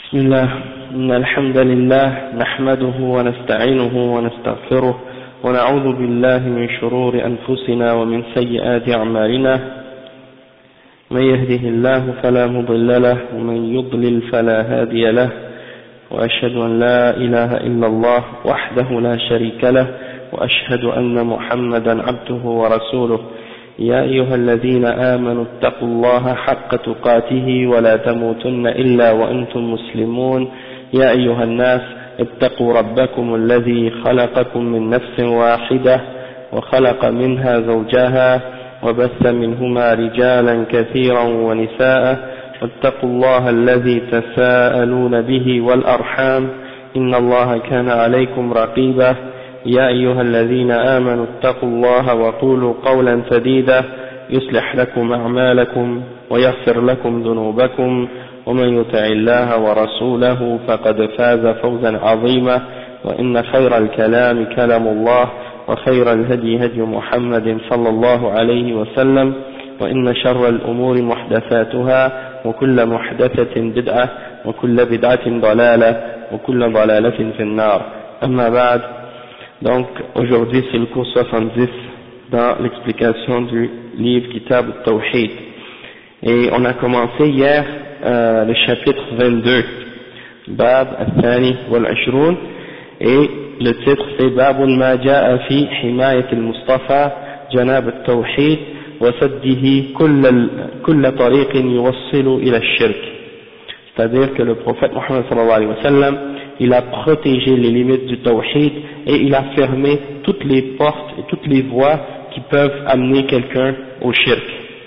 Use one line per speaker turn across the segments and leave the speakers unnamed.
بسم الله إن الحمد لله نحمده ونستعينه ونستغفره ونعوذ بالله من شرور أنفسنا ومن سيئات أعمالنا من يهده الله فلا مضل له ومن يضلل فلا هادي له وأشهد أن لا إله إلا الله وحده لا شريك له وأشهد أن محمدا عبده ورسوله يا أيها الذين آمنوا اتقوا الله حق تقاته ولا تموتن إلا وأنتم مسلمون يا أيها الناس اتقوا ربكم الذي خلقكم من نفس واحدة وخلق منها زوجها وبث منهما رجالا كثيرا ونساء واتقوا الله الذي تساءلون به والأرحام إن الله كان عليكم رقيبا يا أيها الذين آمنوا اتقوا الله وقولوا قولا سديدا يصلح لكم أعمالكم ويغفر لكم ذنوبكم ومن يطع الله ورسوله فقد فاز فوزا عظيما وإن خير الكلام كلام الله وخير الهدي هدي محمد صلى الله عليه وسلم وإن شر الأمور محدثاتها وكل محدثة بدعة وكل بدعة ضلالة وكل ضلالة في النار أما بعد. Donc aujourd'hui c'est le cours 70 dans l'explication du livre Kitab al-Tawhid et on a commencé hier le chapitre 22 Bab al-Thani wal-Ashrun et le titre c'est Bab ma jaa fi himayat al-Mustafa janab al-Tawhid wa saddihi kull tariqin yuwassilu ila al-shirk, c'est-à-dire que le prophète Mohammed sallallahu alayhi wa sallam il a protégé les limites du tawhid et il a fermé toutes les portes et toutes les voies qui peuvent amener quelqu'un au shirk.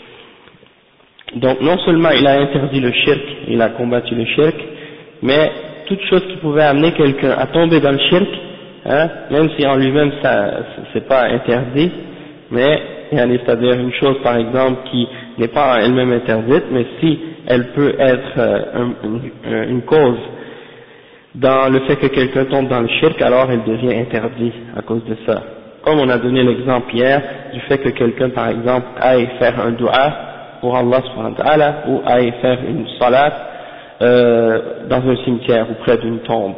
Donc non seulement il a interdit le shirk, il a combattu le shirk, mais toute chose qui pouvait amener quelqu'un à tomber dans le shirk, même si en lui-même ça c'est pas interdit, mais c'est-à-dire une chose par exemple qui n'est pas en elle-même interdite, mais si elle peut être une cause dans le fait que quelqu'un tombe dans le shirk, alors elle devient interdite à cause de ça. Comme on a donné l'exemple hier du fait que quelqu'un par exemple aille faire un dua pour Allah subhanahu wa ta'ala ou aille faire une salat dans un cimetière ou près d'une tombe.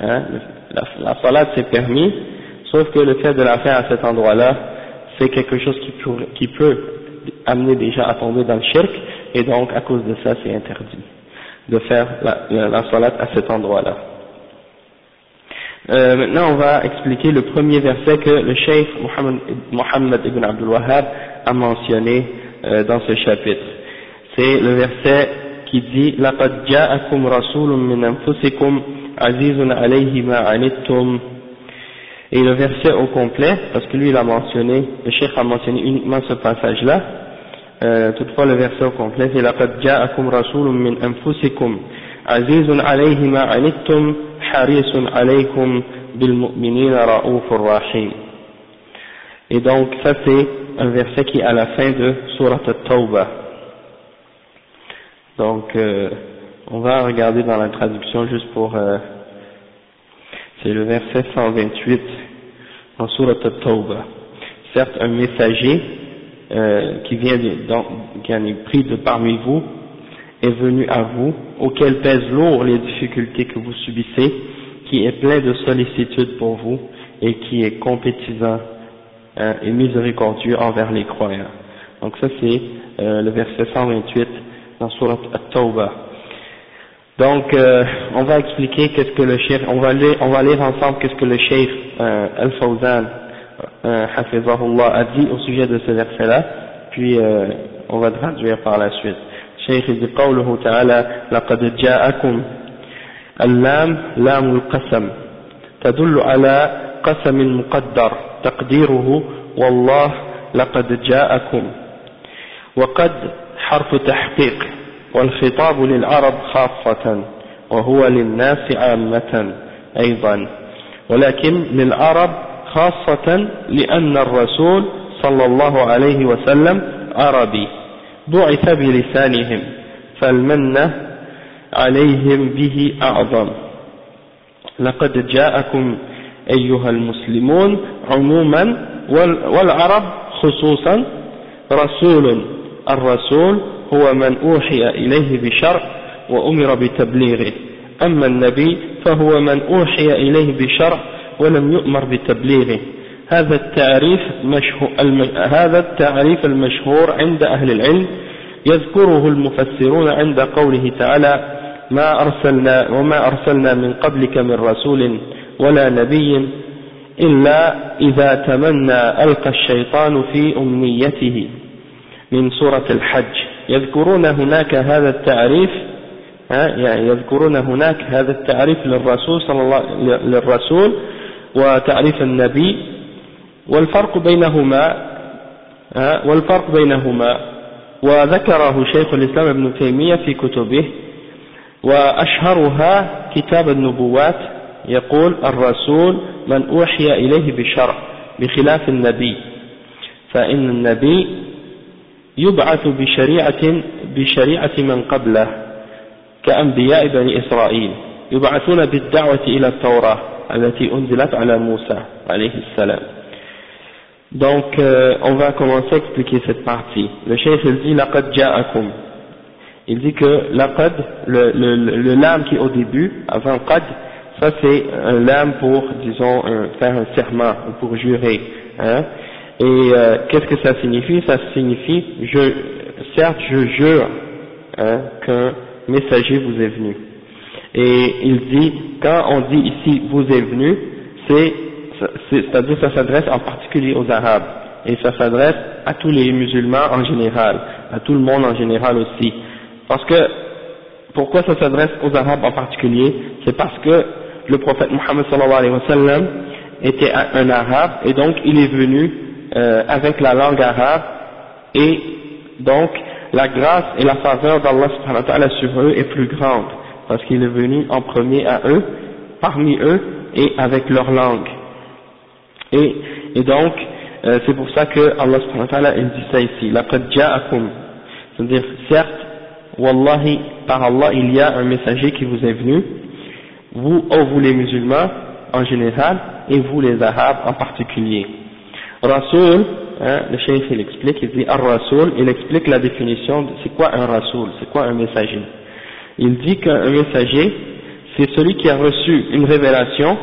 La salat c'est permis, sauf que le fait de la faire à cet endroit-là, c'est quelque chose qui peut amener déjà à tomber dans le shirk, et donc à cause de ça c'est interdit de faire la salat à cet endroit-là. Maintenant on va expliquer le premier verset que le cheikh Mohammed ibn Abdul Wahhab a mentionné dans ce chapitre. C'est le verset qui dit لَقَدْ جَاءَكُمْ رَسُولٌ مِّنْ أَنفُسِكُمْ عَزِيزٌ عَلَيْهِ مَا عَنِتُّمْ. Et le verset au complet, parce que lui il a mentionné, le cheikh a mentionné uniquement ce passage-là, toutefois le verset au complet c'est لَقَدْ جَاءَكُمْ رَسُولٌ مِّنْ أَنفُسِكُمْ عَزِيزٌ عَلَيْهِ مَا عَنِتُّمْ حريص عليكم بالمؤمنين رؤوف رحيم. Et donc ça c'est un verset qui est à la fin de Surat At-Tawbah. Donc on va regarder dans la traduction juste pour c'est le verset 128 dans Surat At-Tawbah. Certes un messager qui en est pris de parmi vous est venu à vous, auquel pèsent lourd les difficultés que vous subissez, qui est plein de sollicitude pour vous, et qui est compétissant et miséricordieux envers les croyants. Donc ça c'est le verset 128 dans Surat At-Tawbah. Donc on va expliquer qu'est-ce que le cheikh, on va lire ensemble qu'est-ce que le cheikh Al-Fawzan Hafizahullah a dit au sujet de ce verset-là, puis on va traduire par la suite. الشيخ بقوله تعالى لقد جاءكم اللام لام القسم تدل على قسم مقدر تقديره والله لقد جاءكم، وقد حرف تحقيق والخطاب للعرب خاصة وهو للناس عامة أيضا، ولكن للعرب خاصة لأن الرسول صلى الله عليه وسلم عربي بعث بلسانهم فالمن عليهم به أعظم. لقد جاءكم أيها المسلمون عموما والعرب خصوصا رسول، الرسول هو من أوحي إليه بشرع وأمر بتبليغه، أما النبي فهو من أوحي إليه بشرع ولم يؤمر بتبليغه. هذا التعريف المشهور عند أهل العلم يذكره المفسرون عند قوله تعالى وما أرسلنا من قبلك من رسول ولا نبي إلا إذا تمنى ألقى الشيطان في أمنيته من سورة الحج. يذكرون هناك هذا التعريف للرسول وتعريف النبي والفرق بينهما وذكره شيخ الإسلام ابن تيمية في كتبه، وأشهرها كتاب النبوات. يقول الرسول من أوحي إليه بشرع بخلاف النبي، فإن النبي يبعث بشريعة من قبله كأنبياء بني إسرائيل، يبعثون بالدعوة إلى التوراة التي أنزلت على موسى عليه السلام. Donc on va commencer à expliquer cette partie. Le cheikh il dit laqad ja'akum. Il dit que laqad, le lam qui est au début avant qad, ça c'est un lam pour, disons, faire un serment ou pour jurer, hein. Et qu'est-ce que ça signifie? Ça signifie certes je jure, hein, qu'un messager vous est venu. Et il dit, quand on dit ici vous est venu, c'est-à-dire ça s'adresse en particulier aux Arabes, et ça s'adresse à tous les musulmans en général, à tout le monde en général aussi. Parce que, pourquoi ça s'adresse aux Arabes en particulier? C'est parce que le prophète Muhammad sallallahu alayhi wa sallam était un Arabe, et donc il est venu avec la langue arabe, et donc la grâce et la faveur d'Allah subhanahu wa ta'ala sur eux est plus grande, parce qu'il est venu en premier à eux, parmi eux, et avec leur langue. Et donc, c'est pour ça que Allah subhanahu wa ta'ala il dit ça ici, laqad ja'akum, c'est-à-dire, certes, wallahi, par Allah, il y a un messager qui vous est venu, vous les musulmans en général, et vous les arabes en particulier. Rasoul, hein, le cheikh il explique, il dit ar-rasoul, il explique la définition de c'est quoi un rasoul, c'est quoi un messager. Il dit qu'un messager, c'est celui qui a reçu une révélation,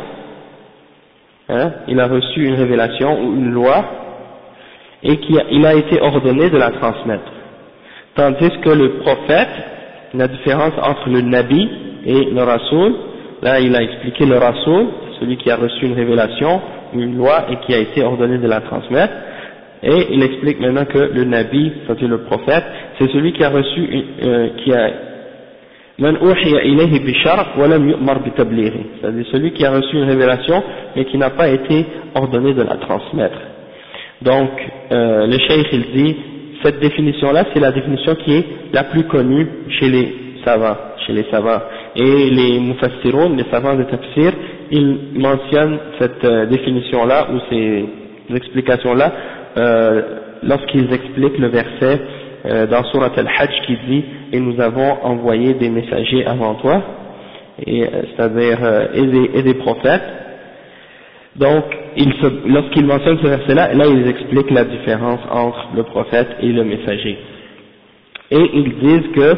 hein, il a reçu une révélation ou une loi, et il a été ordonné de la transmettre. Tandis que le prophète, la différence entre le nabi et le rasoul, là il a expliqué le rasoul, celui qui a reçu une révélation, une loi et qui a été ordonné de la transmettre, et il explique maintenant que le nabi, c'est-à-dire le prophète, c'est celui qui a reçu c'est-à-dire celui qui a reçu une révélation mais qui n'a pas été ordonné de la transmettre. Donc le cheikh il dit cette définition là c'est la définition qui est la plus connue chez les savants, et les mufassiroun, les savants de tafsir, ils mentionnent cette définition là ou ces explications là lorsqu'ils expliquent le verset dans Surat al-Hajj qui dit et nous avons envoyé des messagers avant toi, c'est-à-dire et des prophètes. Donc lorsqu'ils mentionnent ce verset là ils expliquent la différence entre le prophète et le messager, et ils disent que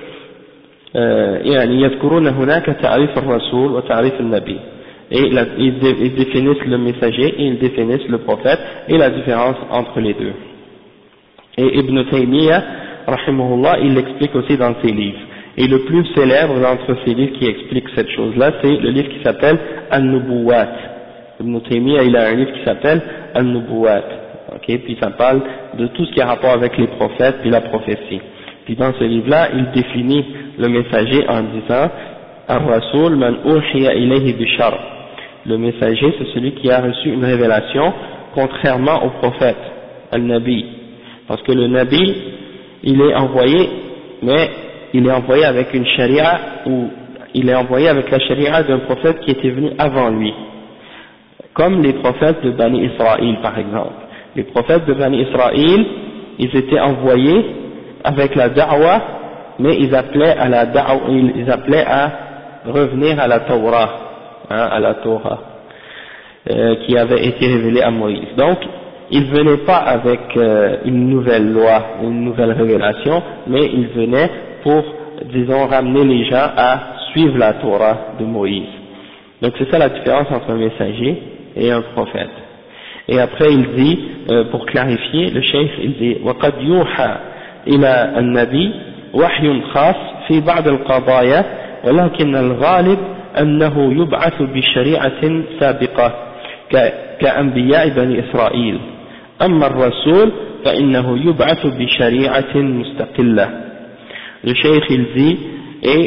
يعني يذكرون هناك تعريف الرسول وتعريف النبي, et ils définissent le messager et ils définissent le prophète et la différence entre les deux. Et Ibn Taymiyyah rahimahullah il l'explique aussi dans ses livres, et le plus célèbre d'entre ces livres qui explique cette chose là c'est le livre qui s'appelle An-Nubuwat. Ibn Taymiyyah il a un livre qui s'appelle An-Nubuwat, okay, puis ça parle de tout ce qui a rapport avec les prophètes puis la prophétie. Puis dans ce livre-là, il définit le messager en disant Ar-Rasoul man uhiya ilayhi bishar. Le messager, c'est celui qui a reçu une révélation, contrairement au prophète, al-Nabi. Parce que le Nabi, il est envoyé, mais il est envoyé avec une charia, ou il est envoyé avec la charia d'un prophète qui était venu avant lui. Comme les prophètes de Bani Israël, par exemple. Les prophètes de Bani Israël, ils étaient envoyés avec la da'wa, mais ils appelaient à revenir à la Torah, hein, à la Torah, qui avait été révélée à Moïse. Donc, ils venaient pas avec une nouvelle loi, une nouvelle révélation, mais ils venaient pour, disons, ramener les gens à suivre la Torah de Moïse. Donc c'est ça la différence entre un messager et un prophète. Et après il dit, pour clarifier, le cheikh il dit وَقَدْ يُوحَى إِلَى النَّبِي وَحْيٌ خاص في بعض القضايا ولكن الغالب أنه يبعث بشريعة سابقة كأنبياء بني إسرائيل أما الرسول فإنه يبعث بشريعة مستقلة. Le cheikh il dit et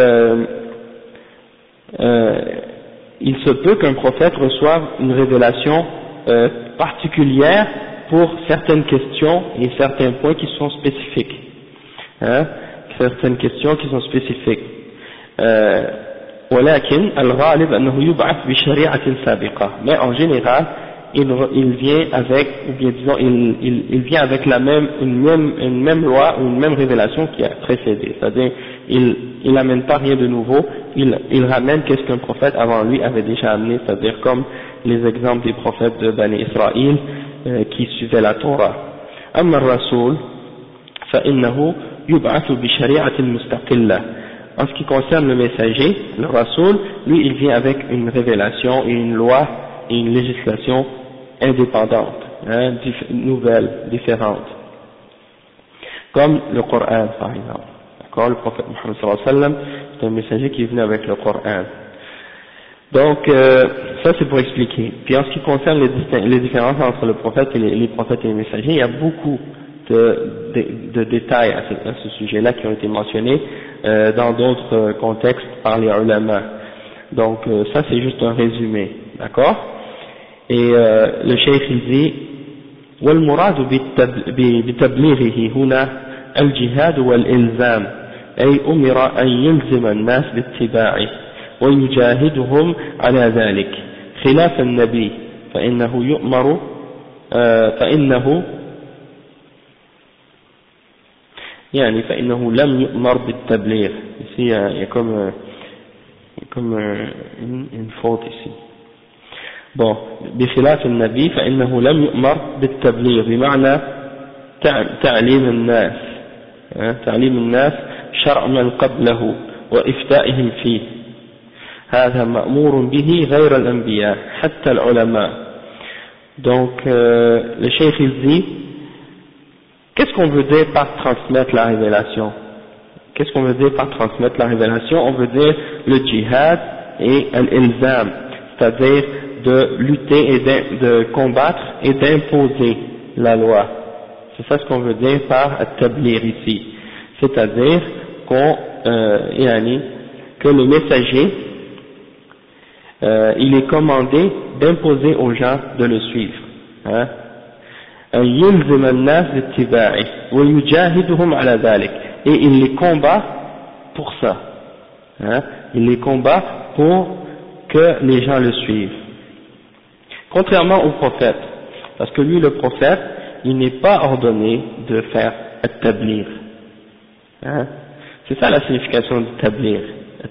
il se peut qu'un prophète reçoive une révélation particulière pour certaines questions et certains points qui sont spécifiques, certaines questions qui sont spécifiques. ولكن الغالب أنه يبعث بشريعة سابقة. Mais en général il vient avec, ou bien disons il vient avec une même loi ou une même révélation qui a précédé, c'est-à-dire il n'amène pas rien de nouveau, il ramène qu'est-ce qu'un prophète avant lui avait déjà amené, c'est-à-dire comme les exemples des prophètes de Bani Israël qui suivaient la Torah. أما الرسول فإنه يبعث بشريعة مستقلة. En ce qui concerne le messager, le Rasoul, lui il vient avec une révélation et une loi et une législation indépendante, nouvelle, différente, comme le Coran par exemple. D'accord, le prophète Mohammed sallallahu alayhi wa sallam, c'est un messager qui est venu avec le Coran. Donc ça c'est pour expliquer. Puis en ce qui concerne les différences entre le prophète et les prophètes et les messagers, il y a beaucoup de détails à ce sujet-là qui ont été mentionnés dans d'autres contextes par les ulama. Donc ça c'est juste un résumé, d'accord. Et le cheikh il dit والمراد بتبليغه هنا الجهاد والإلزام أي أمر أن يلزم الناس باتباعه ويجاهدهم على ذلك خلاف النبي فإنه يؤمر فإنه لم يؤمر بالتبليغ. Ici il y a comme une faute ici. Bon, بخلاف النبي فإنه لم يؤمر بالتبليغ بمعنى تعليم الناس شرع من قبله وإفتائهم فيه هذا مأمور به غير الأنبياء حتى العلماء. Donc le cheikh il dit qu'est-ce qu'on veut dire par transmettre la révélation? Qu'est-ce qu'on veut dire par transmettre la révélation? On veut dire le djihad et l'ilzam, c'est-à-dire de lutter et de combattre et d'imposer la loi. C'est ça ce qu'on veut dire par établir ici. C'est-à-dire que le messager, il est commandé d'imposer aux gens de le suivre. Et il les combat pour ça. Il les combat pour que les gens le suivent. Contrairement au prophète, parce que lui le prophète, il n'est pas ordonné de faire établir. C'est ça la signification d'établir.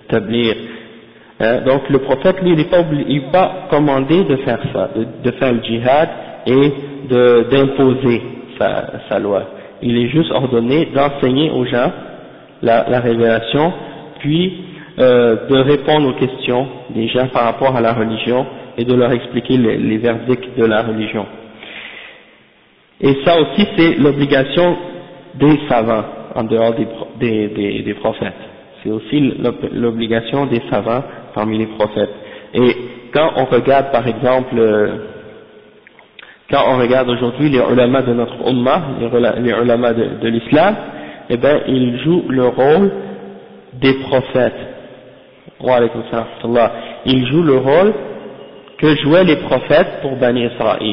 Donc le prophète, lui, il n'est pas commandé de faire ça, de faire le djihad et d'imposer sa loi. Il est juste ordonné d'enseigner aux gens la révélation, puis de répondre aux questions des gens par rapport à la religion et de leur expliquer les verdicts de la religion. Et ça aussi c'est l'obligation des savants en dehors des prophètes. C'est aussi l'obligation des savants parmi les prophètes. Et quand on regarde par exemple, quand on regarde aujourd'hui les ulama de notre ummah, les ulama de l'islam, eh ben ils jouent le rôle des prophètes. Wa alaykum salam. Ils jouent le rôle que jouaient les prophètes pour Bani Israël.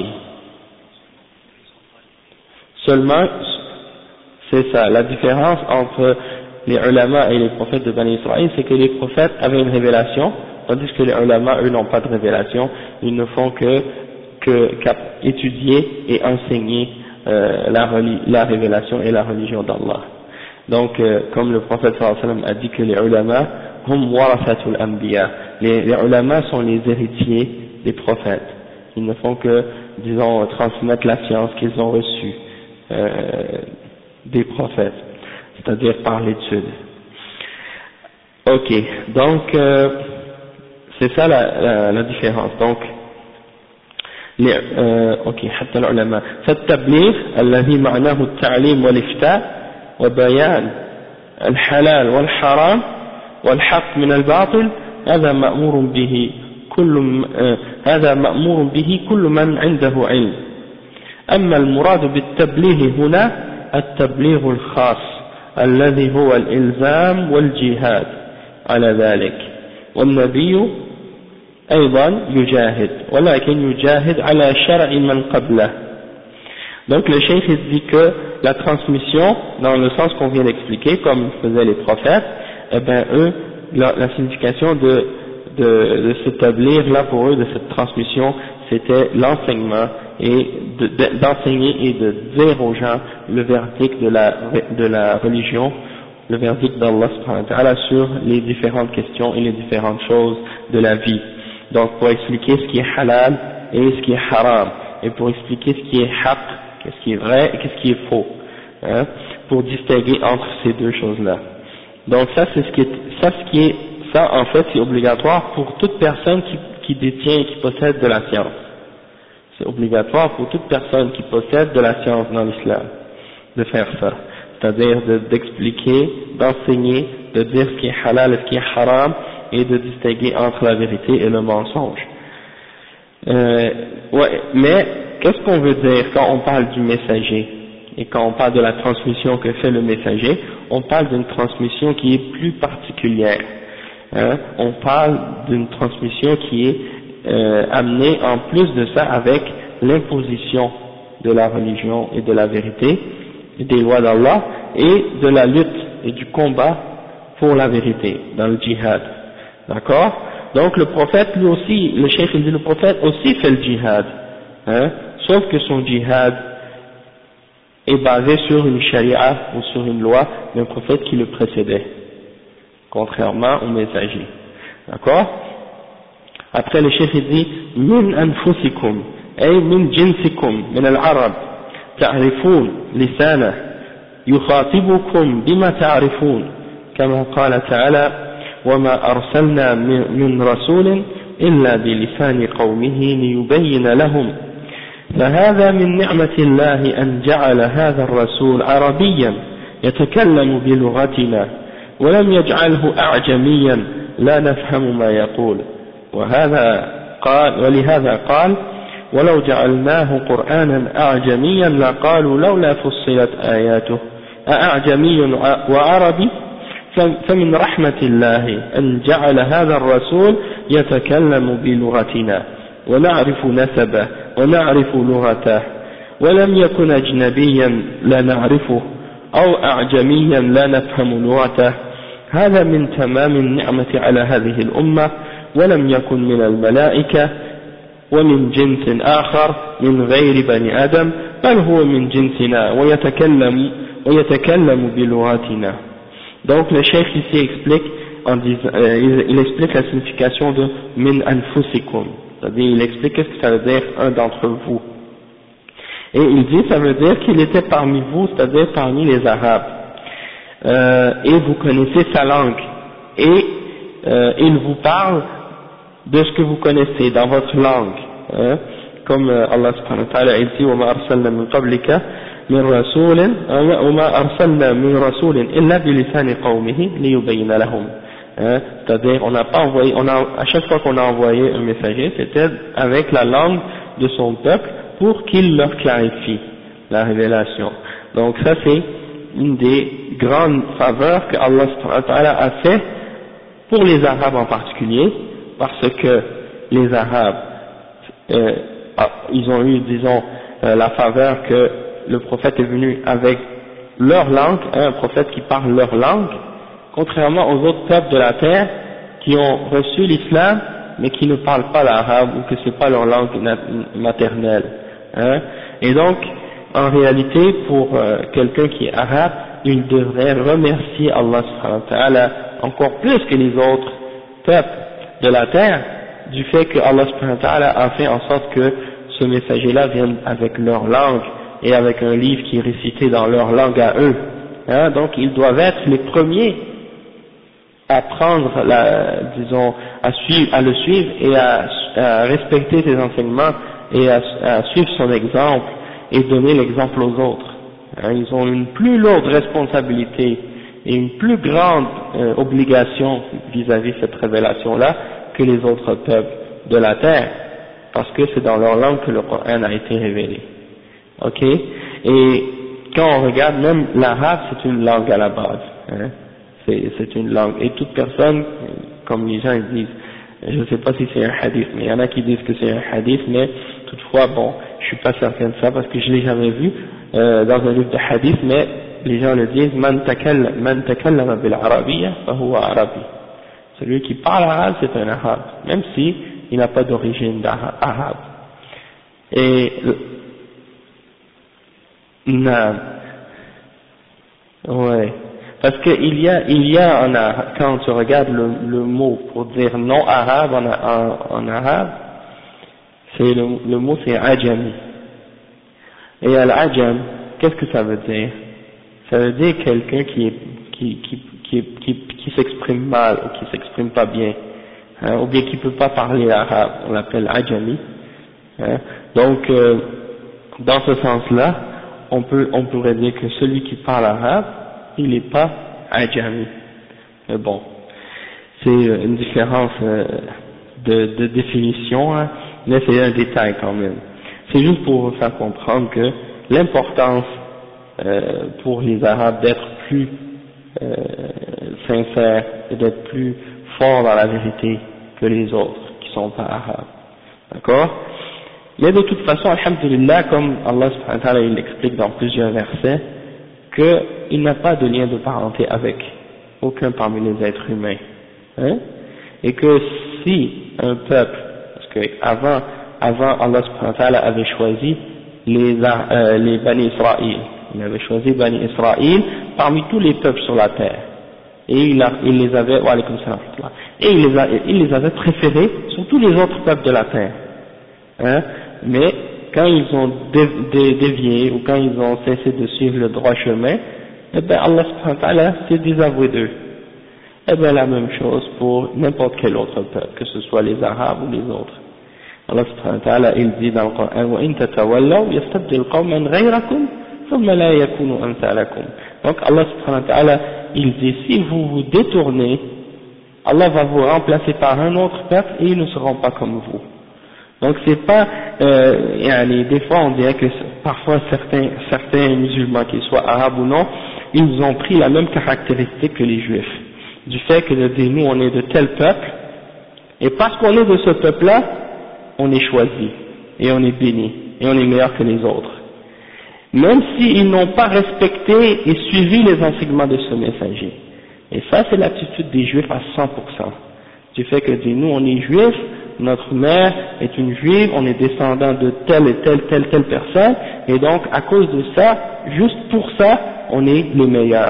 Seulement, c'est ça, la différence entre les ulama et les prophètes de Bani Israël, c'est que les prophètes avaient une révélation, tandis que les ulama, eux, n'ont pas de révélation, ils ne font qu'étudier et enseigner la révélation et la religion d'Allah. Donc, comme le prophète sallallahu alayhi wa sallam a dit que les ulama, hum warathatul anbiya, les ulama sont les héritiers des prophètes. Ils ne font que, disons, transmettre la science qu'ils ont reçue des prophètes, c'est-à-dire par l'étude. Ok, donc c'est ça la différence. Donc اوكي حتى العلماء فالتبليغ الذي معناه التعليم والإفتاء وبيان الحلال والحرام والحق من الباطل هذا مأمور به كل من عنده علم. أما المراد بالتبليغ هنا التبليغ الخاص الذي هو الإلزام والجهاد على ذلك. والنبي أيضا يجاهد ولكن يجاهد على شرع من قبله. Donc le cheikh dit que la transmission, dans le sens qu'on vient d'expliquer, comme faisaient les prophètes, eh ben eux, la signification de s'établir là pour eux de cette transmission, c'était l'enseignement et d'enseigner et de dire aux gens le verdict de la religion, le verdict d'Allah subhanahu wa ta'ala sur les différentes questions et les différentes choses de la vie. Donc pour expliquer ce qui est halal et ce qui est haram, et pour expliquer ce qui est haqq, qu'est-ce qui est vrai et qu'est-ce qui est faux, hein, pour distinguer entre ces deux choses-là. Donc ça c'est ça en fait c'est obligatoire pour toute personne qui détient et qui possède de la science. C'est obligatoire pour toute personne qui possède de la science dans l'islam de faire ça, c'est-à-dire d'expliquer, d'enseigner, de dire ce qui est halal et ce qui est haram, et de distinguer entre la vérité et le mensonge. Mais qu'est-ce qu'on veut dire quand on parle du messager et quand on parle de la transmission que fait le messager? On parle d'une transmission qui est plus particulière, hein? On parle d'une transmission qui est amenée en plus de ça avec l'imposition de la religion et de la vérité et des lois d'Allah et de la lutte et du combat pour la vérité dans le djihad. D'accord? Donc le prophète lui aussi, le cheikh il dit le prophète aussi fait le djihad, hein? Sauf que son djihad est basé sur une sharia ou sur une loi d'un prophète qui le précédait, contrairement au messager. D'accord? Après le cheikh il dit min anfusikum ay min jinsikum min al-arab ta'rifun lisana yukhatibukum bima ta'rifun kama qala ta'ala وما أرسلنا من رسول إلا بلسان قومه ليبين لهم فهذا من نعمة الله أن جعل هذا الرسول عربيا يتكلم بلغتنا ولم يجعله أعجميا لا نفهم ما يقول ولهذا قال ولو جعلناه قرآنا أعجميا لقالوا لولا فصلت آياته أأعجمي وعربي فمن رحمة الله أن جعل هذا الرسول يتكلم بلغتنا ونعرف نسبه ونعرف لغته ولم يكن أجنبيا لا نعرفه أو أعجميا لا نفهم لغته هذا من تمام النعمة على هذه الأمة ولم يكن من الملائكة ومن جنس آخر من غير بني آدم بل هو من جنسنا ويتكلم بلغتنا. Donc le cheikh ici explique il explique la signification de min anfusikum, c'est-à-dire il explique qu'est-ce que ça veut dire un d'entre vous, et il dit ça veut dire qu'il était parmi vous, c'est-à-dire parmi les Arabes, et vous connaissez sa langue, et il vous parle de ce que vous connaissez dans votre langue, hein, comme Allah subhanahu wa ta'ala il dit wa ma arsalna min qablika من رسول وما أرسلنا من رسول إلا بلسان قومه ليبين لهم, c'est-à-dire à chaque fois qu'on a envoyé un messager c'était avec la langue de son peuple pour qu'il leur clarifie la révélation. Donc ça c'est une des grandes faveurs que Allah subhanahu wa ta'ala a fait pour les Arabes en particulier, parce que les Arabes ils ont eu disons la faveur que le prophète est venu avec leur langue, un prophète qui parle leur langue, contrairement aux autres peuples de la terre qui ont reçu l'islam mais qui ne parlent pas l'arabe ou que c'est pas leur langue maternelle, hein. Et donc en réalité pour quelqu'un qui est arabe, il devrait remercier Allah subhanahu wa ta'ala encore plus que les autres peuples de la terre du fait que Allah subhanahu wa ta'ala a fait en sorte que ce messager là vienne avec leur langue et avec un livre qui est récité dans leur langue à eux, hein, donc ils doivent être les premiers prendre disons, à le suivre et à respecter ses enseignements et à suivre son exemple et donner l'exemple aux autres. Ils ont une plus lourde responsabilité et une plus grande obligation vis-à-vis de cette révélation-là que les autres peuples de la terre, parce que c'est dans leur langue que le Coran a été révélé. Ok? Et quand on regarde, même l'arabe, c'est une langue à la base. C'est une langue. Et toute personne, comme les gens ils disent, je ne sais pas si c'est un hadith, mais il y en a qui disent que c'est un hadith, mais toutefois, bon, je suis pas certain de ça parce que je l'ai jamais vu dans un livre de hadith, mais les gens le disent, man takallama bil arabiyya fa huwa arabi. Celui qui parle arabe, c'est un arabe, même si il n'a pas d'origine arabe. Et non, ouais. Parce que il y a en arabe, quand tu regardes le mot pour dire non arabe en arabe, c'est le mot c'est ajami. Et al-ajam, qu'est-ce que ça veut dire? Ça veut dire quelqu'un qui s'exprime mal ou qui s'exprime pas bien, ou bien qui peut pas parler arabe, on l'appelle ajami. Donc dans ce sens-là, on pourrait dire que celui qui parle arabe, il n'est pas ajami. Mais bon, c'est une différence de définition, mais c'est un détail quand même. C'est juste pour vous faire comprendre que l'importance pour les Arabes d'être plus sincères et d'être plus forts dans la vérité que les autres qui sont pas arabes. D'accord? Mais de toute façon, alhamdulillah, comme Allah subhanahu wa ta'ala il l'explique dans plusieurs versets, qu'il n'a pas de lien de parenté avec aucun parmi les êtres humains. Et que si un peuple, parce que avant Allah subhanahu wa ta'ala avait choisi les Bani Israël, il avait choisi Bani Israël parmi tous les peuples sur la terre, et il les avait, wa alaykum salam, et il les avait préférés sur tous les autres peuples de la terre. Mais quand ils ont dévié ou quand ils ont cessé de suivre le droit chemin, eh bien Allah subhanahu wa ta'ala s'est désavoué d'eux. Eh bien la même chose pour n'importe quel autre peuple, que ce soit les Arabes ou les autres. Allah subhanahu wa ta'ala il dit dans le Coran وَإِن تَتَوَلَّوْا يَسْتَبْدِلْ قَوْمًا غَيْرَكُمْ ثُمَّ لَا يَكُونُوا أَمْثَالَكُمْ. Donc Allah subhanahu wa ta'ala il dit si vous vous détournez, Allah va vous remplacer par un autre peuple et ils ne seront pas comme vous. Donc c'est pas, des fois on dirait que parfois certains musulmans, qu'ils soient arabes ou non, ils ont pris la même caractéristique que les juifs, du fait que de dire nous on est de tel peuple, et parce qu'on est de ce peuple-là, on est choisi, et on est béni, et on est meilleur que les autres. Même s'ils n'ont pas respecté et suivi les enseignements de ce messager. Et ça c'est l'attitude des juifs à 100%. Du fait que nous on est juifs, notre mère est une juive, on est descendant de telle et telle personne, et donc à cause de ça, juste pour ça, on est les meilleurs.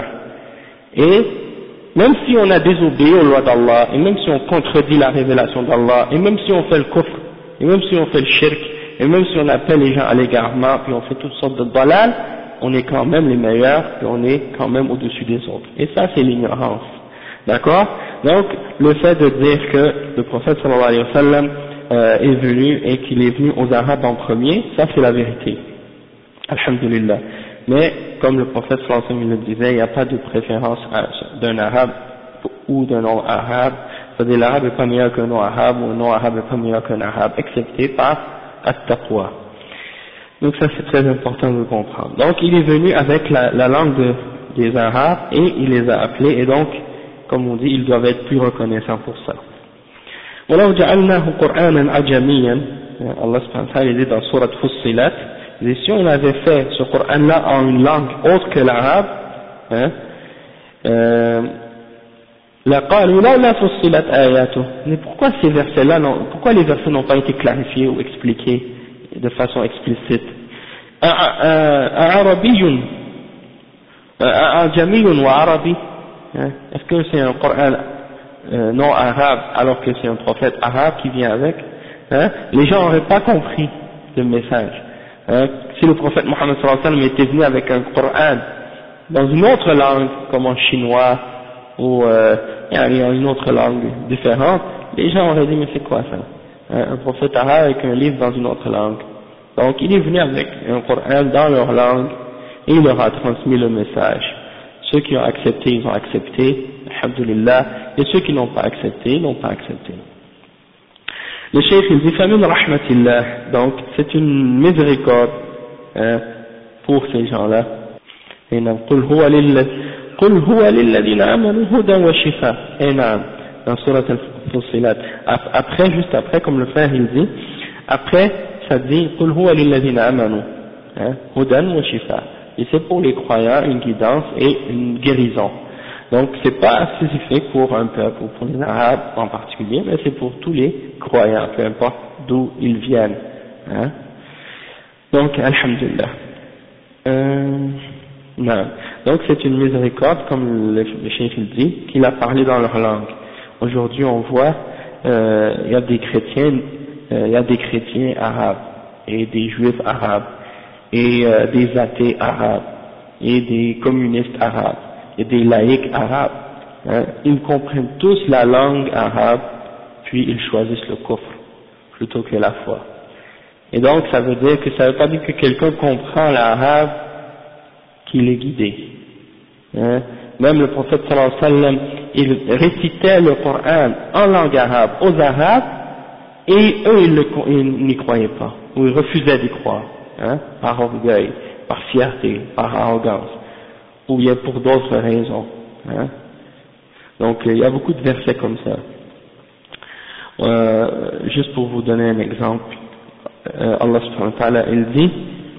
Et même si on a désobéi aux lois d'Allah, et même si on contredit la révélation d'Allah, et même si on fait le kufr, et même si on fait le shirk, et même si on appelle les gens à l'égarement, puis on fait toutes sortes de dalal, on est quand même les meilleurs, et on est quand même au-dessus des autres. Et ça c'est l'ignorance. D'accord? Donc, le fait de dire que le prophète sallallahu alayhi wa sallam est venu et qu'il est venu aux Arabes en premier, ça c'est la vérité. Alhamdulillah. Mais, comme le prophète sallallahu alayhi wa sallam le disait, il n'y a pas de préférence d'un arabe ou d'un non-arabe. C'est-à-dire l'arabe n'est pas meilleur qu'un non-arabe ou un non-arabe n'est pas meilleur qu'un arabe, excepté par at-taqwa. Donc ça c'est très important de le comprendre. Donc il est venu avec la langue des arabes et il les a appelés, et donc comme on dit, ils doivent être plus reconnaissants pour ça. وَلَوْ جَعَلْنَاهُ قُرْآنًا عَجَمِيًّا, Allah subhanahu wa ta'ala dit dans Surat Fussilat, et si on avait fait ce Coran-là en une langue autre que l'arabe, لَقَالُوا لَوْلَا فُصِّلَتْ آيَاتُهُ, mais pourquoi ces versets-là, pourquoi les versets n'ont pas été clarifiés ou expliqués de façon explicite? أَعَرَبِيٌّ أَعْجَمِيٌّ وَعَرَبِيٌّ, est-ce que c'est un Coran non arabe alors que c'est un prophète arabe qui vient avec? Les gens n'auraient pas compris le message. Si le prophète Mohammed sallallahu alayhi wa sallam était venu avec un Coran dans une autre langue, comme en chinois ou en une autre langue différente, les gens auraient dit mais c'est quoi ça, un prophète arabe avec un livre dans une autre langue. Donc il est venu avec un Coran dans leur langue et il leur a transmis le message. Ceux qui ont accepté, ils ont accepté, alhamdulillah, et ceux qui n'ont pas accepté, ils n'ont pas accepté. Le cheikh il dit famin rahmatillah, donc c'est une miséricorde pour ces gens-là. Et non, qul huwa lilladhina amanu hudan wa shifa. Et non, dans surat al-Fussilat. Après, juste après, comme le frère il dit, après ça dit qul huwa lilladhina amanu hudan wa shifa. Et c'est pour les croyants une guidance et une guérison. Donc c'est pas spécifique pour un peuple ou pour les Arabes en particulier, mais c'est pour tous les croyants, peu importe d'où ils viennent. Donc alhamdulillah. Non. Donc c'est une miséricorde, comme le cheikh il dit, qu'il a parlé dans leur langue. Aujourd'hui on voit, il y a des chrétiens arabes et des juifs arabes et des athées arabes et des communistes arabes et des laïcs arabes. Ils comprennent tous la langue arabe, puis ils choisissent le kufr plutôt que la foi. Et donc ça veut dire que ça veut pas dire que quelqu'un comprend l'arabe qu'il est guidé. Même le prophète sallallahu alayhi wa sallam, il récitait le Coran en langue arabe aux arabes et eux ils n'y croyaient pas, ou ils refusaient d'y croire, par orgueil, par fierté, par arrogance, ou bien pour d'autres raisons. Donc il y a beaucoup de versets comme ça. Juste pour vous donner un exemple, Allah subhanahu wa ta'ala il dit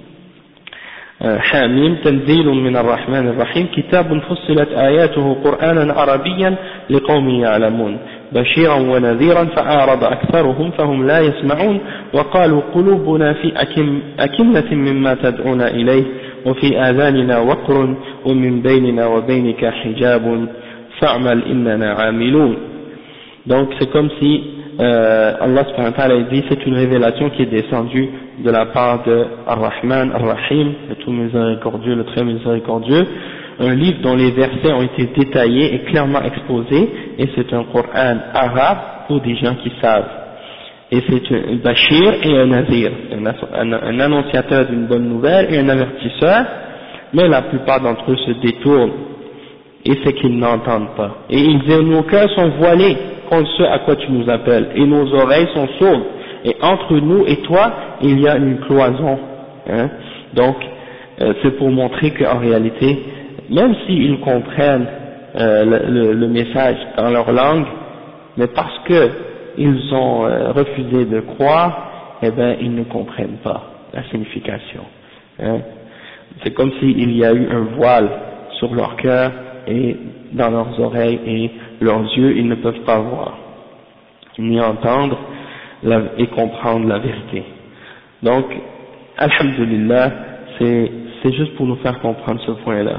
حاميم تنزيل من الرحمن الرحيم كتاب فصلت آياته قرآنا عربيا لقوم يعلمون بشيرا ونذيرا فأعرض أكثرهم فهم لا يسمعون وقالوا قلوبنا في أكنة مما تدعونا إليه وفي آذاننا وقر ومن بيننا وبينك حجاب فاعمل إننا عاملون. Donc c'est comme si Allah subhanahu wa ta'ala dit c'est une révélation qui est descendue de la part de Ar-Rahman, Ar-Rahim, le tout miséricordieux, le très miséricordieux, un livre dont les versets ont été détaillés et clairement exposés, et c'est un Coran arabe pour des gens qui savent. Et c'est un bashir et un nazir, un annonciateur d'une bonne nouvelle et un avertisseur, mais la plupart d'entre eux se détournent, et c'est qu'ils n'entendent pas. Et ils disent nos cœurs sont voilés contre ce à quoi tu nous appelles, et nos oreilles sont sourdes, et entre nous et toi, il y a une cloison. Donc, c'est pour montrer qu'en réalité, même s'ils comprennent le message dans leur langue, mais parce qu'ils ont refusé de croire, eh bien, ils ne comprennent pas la signification. C'est comme s'il y a eu un voile sur leur cœur et dans leurs oreilles et leurs yeux, ils ne peuvent pas voir, ni entendre et comprendre la vérité. Donc, alhamdulillah, c'est juste pour nous faire comprendre ce point-là.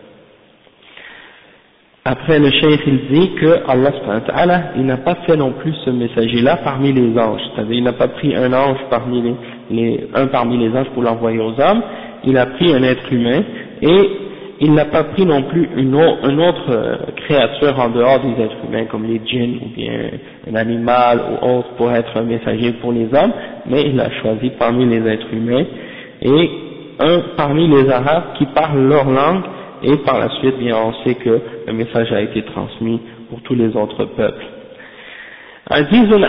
Après, le cheikh il dit que Allah subhanahu wa ta'ala, il n'a pas fait non plus ce messager-là parmi les anges, c'est-à-dire il n'a pas pris un ange parmi les anges pour l'envoyer aux hommes, il a pris un être humain et il n'a pas pris non plus une autre créature en dehors des êtres humains comme les djinns ou bien un animal ou autre pour être un messager pour les hommes, mais il a choisi parmi les êtres humains et un parmi les arabes qui parlent leur langue, et par la suite bien on sait que le message a été transmis pour tous les autres peuples. Azizun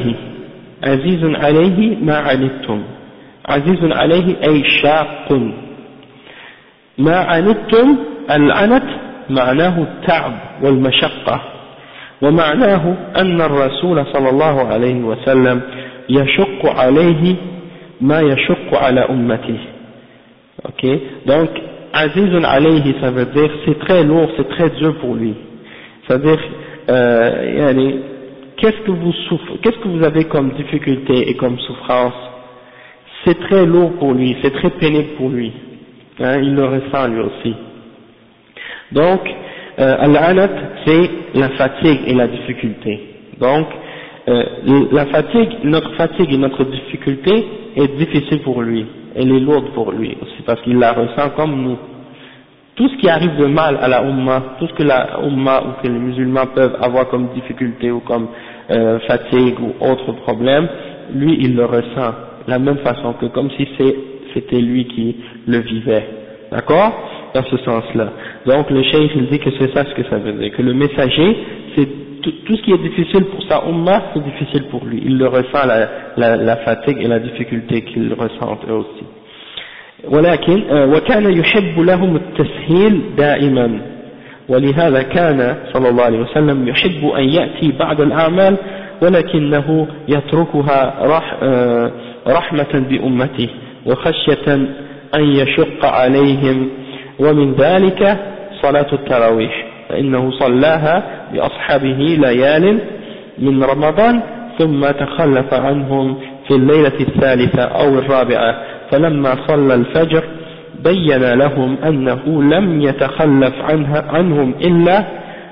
alayhi ma anittum, azizun alayhi ay shaqun. ما عنتم العنت معناه التعب والمشقة، ومعناه أن الرسول صلى الله عليه وسلم يشق عليه ما يشق على أمته. Ok, donc Azizun alayhi, ça veut dire c'est très lourd, c'est très dur pour lui. Ça veut dire qu'est-ce que vous avez comme difficulté et comme souffrance? C'est très lourd pour lui, c'est très pénible pour lui. Il le ressent lui aussi. Donc, al-anat, c'est la fatigue et la difficulté. Donc, notre fatigue et notre difficulté est difficile pour lui, elle est lourde pour lui aussi, parce qu'il la ressent comme nous. tout ce qui arrive de mal à la Ummah, tout ce que la Ummah ou que les musulmans peuvent avoir comme difficulté ou comme fatigue ou autre problème, lui il le ressent de la même façon que comme si c'était lui qui le vivait, d'accord, dans ce sens-là. Donc le cheikh il dit que c'est ça ce que ça veut dire, que le messager, c'est tout ce qui est difficile pour sa Ummah, c'est difficile pour lui, il le ressent, la fatigue et la difficulté qu'ils ressentent eux aussi. ولكن وكان يحب لهم التسهيل دائما، ولهذا كان صلى الله عليه وسلم يحب أن يأتي بعض الأعمال ولكنه يتركها رحمة بأمته وخشية أن يشق عليهم، ومن ذلك صلاة التراويح فإنه صلاها بأصحابه ليال من رمضان ثم تخلف عنهم في الليلة الثالثة أو الرابعة، فلما صلى الفجر بين لهم أنه لم يتخلف عنهم إلا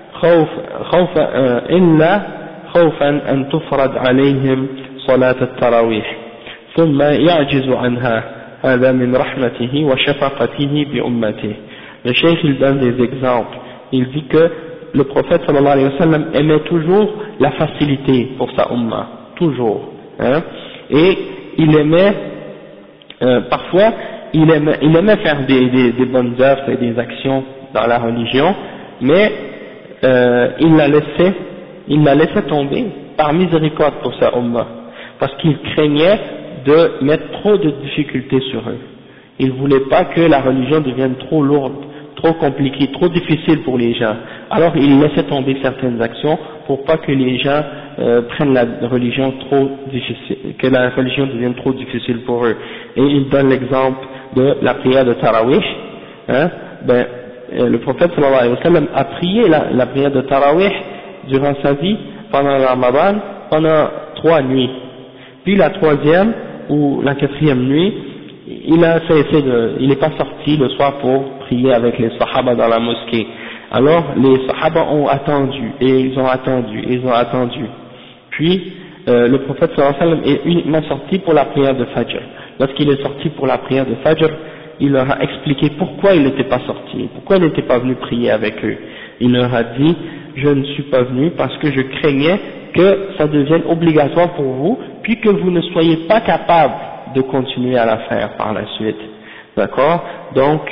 خوفا أن تفرض عليهم صلاة التراويح ثم يعجز عنها، هذا من رحمته وشفقته بأمته. Le cheikh il donne des exemples. Il dit que le prophète sallallahu alayhi wa sallam aimait toujours la facilité pour sa ummah, toujours, hein, et il aimait parfois il aimait faire des bonnes œuvres et des actions dans la religion, mais il la laissait tomber par miséricorde pour sa ummah, parce qu'il craignait de mettre trop de difficultés sur eux. Il voulait pas que la religion devienne trop lourde, trop compliquée, trop difficile pour les gens. Alors il laissait tomber certaines actions pour pas que les gens prennent la religion trop difficile, que la religion devienne trop difficile pour eux. Et il donne l'exemple de la prière de Tarawih. Hein, le prophète sallallahu alayhi wa sallam a prié la prière de Tarawih durant sa vie, pendant le Ramadan, pendant 3 nuits. Puis la 3e ou la 4e nuit, il n'est pas sorti le soir pour prier avec les Sahaba dans la mosquée. Alors les Sahaba ont attendu, et ils ont attendu. Puis le prophète sallallahu alayhi wa sallam est uniquement sorti pour la prière de Fajr. Lorsqu'il est sorti pour la prière de Fajr, il leur a expliqué pourquoi il n'était pas sorti, pourquoi il n'était pas venu prier avec eux. Il leur a dit, je ne suis pas venu parce que je craignais que ça devienne obligatoire pour vous, puis que vous ne soyez pas capable de continuer à la faire par la suite. D'accord? Donc,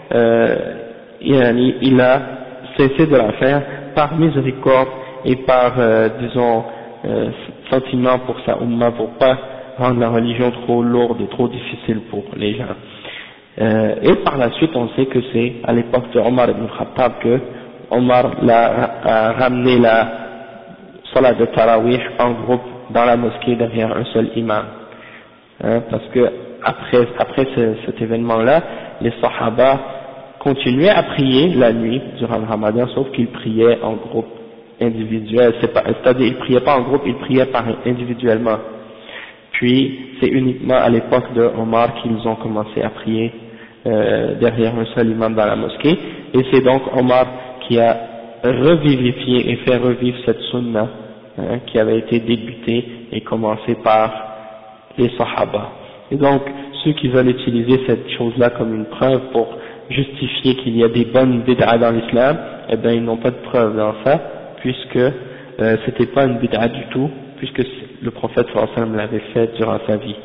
il a cessé de la faire par miséricorde et par, sentiment pour sa ummah, pour pas rendre la religion trop lourde et trop difficile pour les gens. Et par la suite, on sait que c'est à l'époque de Omar ibn Khattab que Omar a ramené la salat de Tarawih en groupe dans la mosquée derrière un seul imam. Parce que après cet événement-là, les Sahaba continuaient à prier la nuit durant le Ramadan, sauf qu'ils priaient en groupe individuel. C'est-à-dire ils priaient pas en groupe, ils priaient individuellement. Puis c'est uniquement à l'époque de Omar qu'ils ont commencé à prier derrière un seul imam dans la mosquée, et c'est donc Omar qui a revivifié et fait revivre cette sunna qui avait été débutée et commencée par les Sahaba. Et donc ceux qui veulent utiliser cette chose-là comme une preuve pour justifier qu'il y a des bonnes bid'a dans l'islam, eh bien ils n'ont pas de preuve dans ça, puisque c'était pas une bid'a du tout, puisque le prophète sallallahu alayhi wa sallam l'avait fait durant sa vie.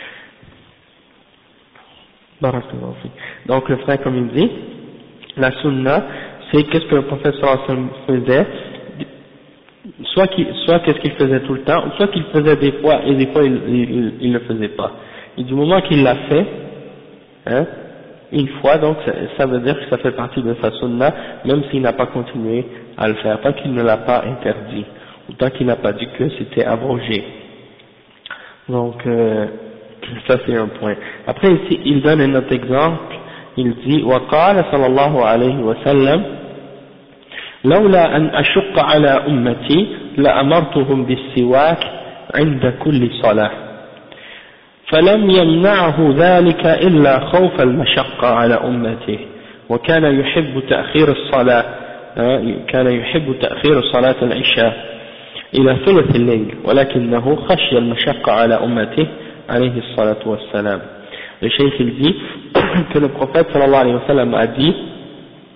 Donc le frère, comme il dit, la sunna, c'est qu'est-ce que le prophète sallallahu alayhi wa sallam faisait, soit qu'est-ce qu'il faisait tout le temps, ou soit qu'il faisait des fois, et des fois il ne faisait pas. Et du moment qu'il l'a fait, une fois, donc ça veut dire que ça fait partie de sa sunna, même s'il n'a pas continué à le faire, tant qu'il ne l'a pas interdit, ou tant qu'il n'a pas dit que c'était abrogé. Donc ça c'est un point. Après ici, il donne un autre exemple, il dit وقال صلى الله عليه وسلم لولا أن أشق على أمتي لأمرتهم بالسواك عند كل صلاة فلم يمنعه ذلك إلا خوف المشقة على أمته وكان يحب تأخير صلاة العشاء إلى ثلث الليل ولكنه خشي المشقة على أمته عليه الصلاة والسلام. Le cheikh il dit que le prophète sallallahu alayhi wa sallam a dit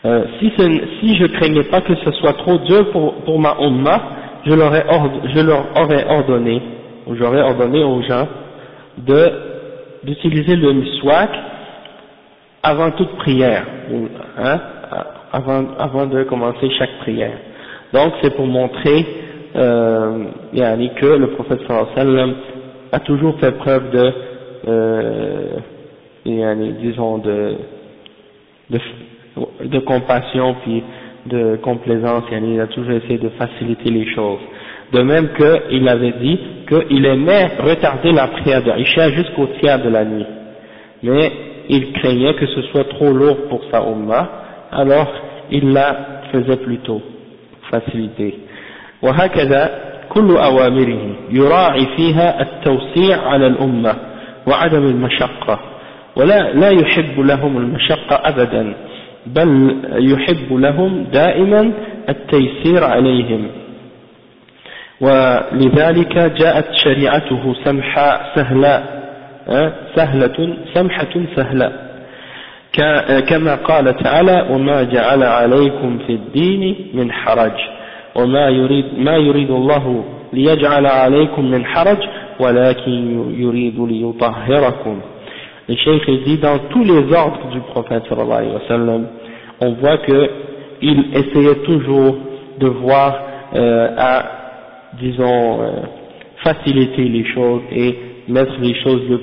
Si je craignais pas que ce soit trop dur pour ma umma, je leur aurais ordonné, ou j'aurais ordonné aux gens d'utiliser le miswak avant toute prière, hein, avant de commencer chaque prière. Donc c'est pour montrer que le prophète sallallahu alayhi wa sallam a toujours fait preuve disons de compassion puis de complaisance, il a toujours essayé de faciliter les choses. De même qu'il avait dit qu'il aimait retarder la prière de Isha jusqu'au tiers de la nuit, mais il craignait que ce soit trop lourd pour sa umma, alors il la faisait plus tôt, pour faciliter. وهكذا كل أوامره يراعي فيها التوسيع على الأمة وعدم المشقة، ولا يحب لهم المشقة أبدا، بل يحب لهم دائما التيسير عليهم، ولذلك جاءت شريعته سمحة سهلة، كما قال تعالى وما جعل عليكم في الدين من حرج وما يريد الله ليجعل عليكم من حرج ولكن يريد ليطهركم. Le cheikh dit dans tous les ordres du prophète sallallahu alayhi wa sallam, on voit qu'il essayait toujours de voir faciliter les choses et mettre les choses le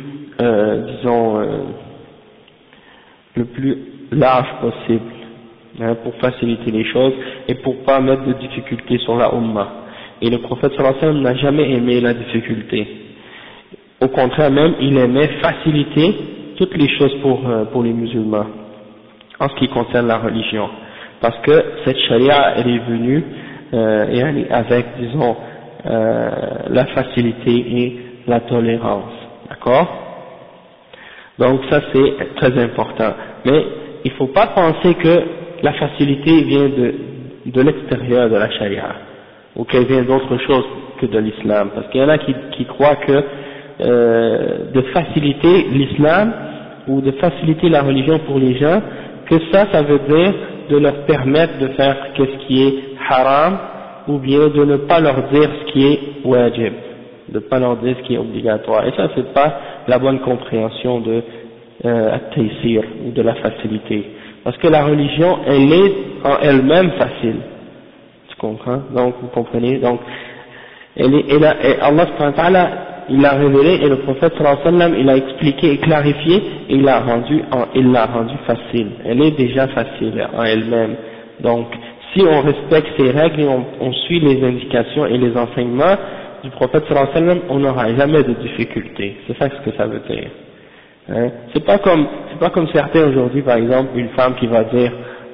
plus large possible, hein, pour faciliter les choses et pour pas mettre de difficultés sur la umma. Et le prophète sallallahu alayhi wa sallam n'a jamais aimé la difficulté. Au contraire même, il aimait faciliter toutes les choses pour les musulmans, en ce qui concerne la religion. Parce que cette charia, elle est venue avec, disons, la facilité et la tolérance. D'accord? Donc ça c'est très important. Mais il ne faut pas penser que la facilité vient de l'extérieur de la charia, ou qu'elle vient d'autre chose que de l'islam. Parce qu'il y en a qui croient que de faciliter l'islam ou de faciliter la religion pour les gens, que ça veut dire de leur permettre de faire ce qui est haram, ou bien de ne pas leur dire ce qui est wajib, de ne pas leur dire ce qui est obligatoire. Et ça c'est pas la bonne compréhension de at-taysir, ou de la facilité, parce que la religion elle est en elle-même facile, tu comprends? Donc vous comprenez, donc Allah subhanahu wa ta'ala il l'a révélé, et le prophète sallallahu alayhi wa sallam il a expliqué et clarifié, et il l'a rendu facile. Elle est déjà facile en elle-même. Donc si on respecte ces règles et on suit les indications et les enseignements du prophète sallallahu alayhi wa sallam, on n'aura jamais de difficultés. C'est ça ce que ça veut dire. Hein? C'est pas comme certains aujourd'hui, par exemple, une femme qui va dire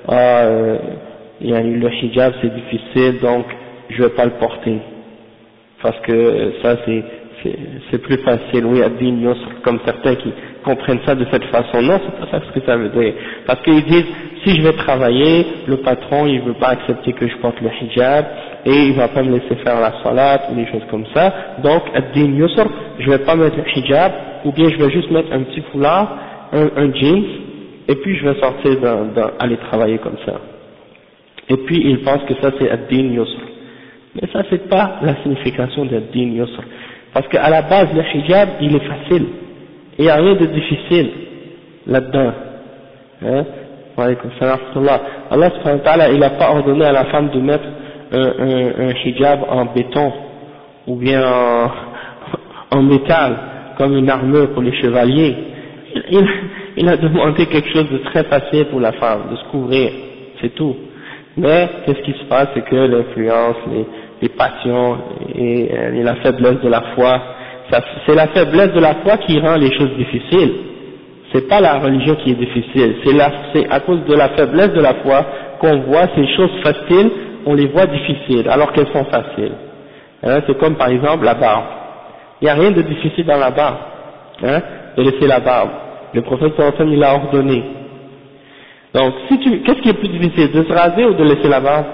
le hijab c'est difficile, donc je vais pas le porter, parce que ça c'est plus facile, oui, ad-din yusr, comme certains qui comprennent ça de cette façon. Non, c'est pas ça ce que ça veut dire. Parce qu'ils disent, si je vais travailler, le patron, il veut pas accepter que je porte le hijab, et il va pas me laisser faire la salat, ou des choses comme ça. Donc, ad-din yusr, je vais pas mettre le hijab, ou bien je vais juste mettre un petit foulard, un jeans, et puis je vais sortir aller travailler comme ça. Et puis, ils pensent que ça c'est ad-din yusr. Mais ça c'est pas la signification d'ad-din yusr. Parce qu'à la base, le hijab, il est facile. Et il n'y a rien de difficile là-dedans. Hein? Allah subhanahu wa ta'ala, il n'a pas ordonné à la femme de mettre un hijab en béton, ou bien en métal, comme une armure pour les chevaliers. Il a demandé quelque chose de très facile pour la femme, de se couvrir, c'est tout. Mais, qu'est-ce qui se passe, c'est que l'influence, les passions et la faiblesse de la foi, c'est la faiblesse de la foi qui rend les choses difficiles. C'est pas la religion qui est difficile, c'est à cause de la faiblesse de la foi qu'on voit ces choses faciles, on les voit difficiles alors qu'elles sont faciles. Hein, c'est comme par exemple la barbe. Il n'y a rien de difficile dans la barbe, hein, de laisser la barbe. Le prophète sallallahu alayhi wa sallam il a ordonné. Donc qu'est-ce qui est plus difficile, de se raser ou de laisser la barbe?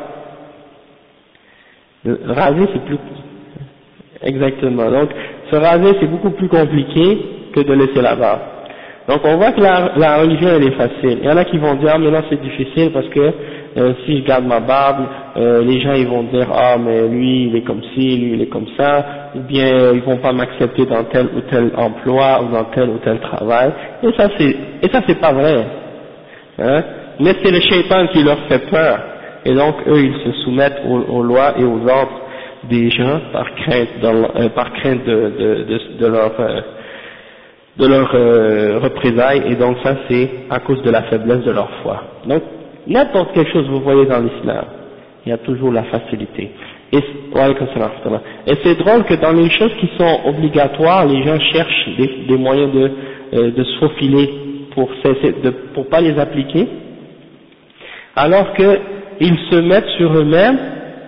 Raser c'est plus exactement. Donc se raser c'est beaucoup plus compliqué que de laisser la barbe. Donc on voit que la religion elle est facile. Il y en a qui vont dire ah mais non c'est difficile parce que si je garde ma barbe, les gens ils vont dire ah mais lui il est comme ci, lui il est comme ça, ou bien ils vont pas m'accepter dans tel ou tel emploi ou dans tel ou tel travail. Et ça c'est pas vrai. Hein? Mais c'est le shaitan qui leur fait peur. Et donc eux ils se soumettent aux lois et aux ordres des gens par crainte de leur représailles, et donc ça c'est à cause de la faiblesse de leur foi. Donc n'importe quelle chose vous voyez dans l'islam, il y a toujours la facilité. Et c'est drôle que dans les choses qui sont obligatoires, les gens cherchent des moyens de se faufiler pour pas les appliquer, alors qu'ils se mettent sur eux-mêmes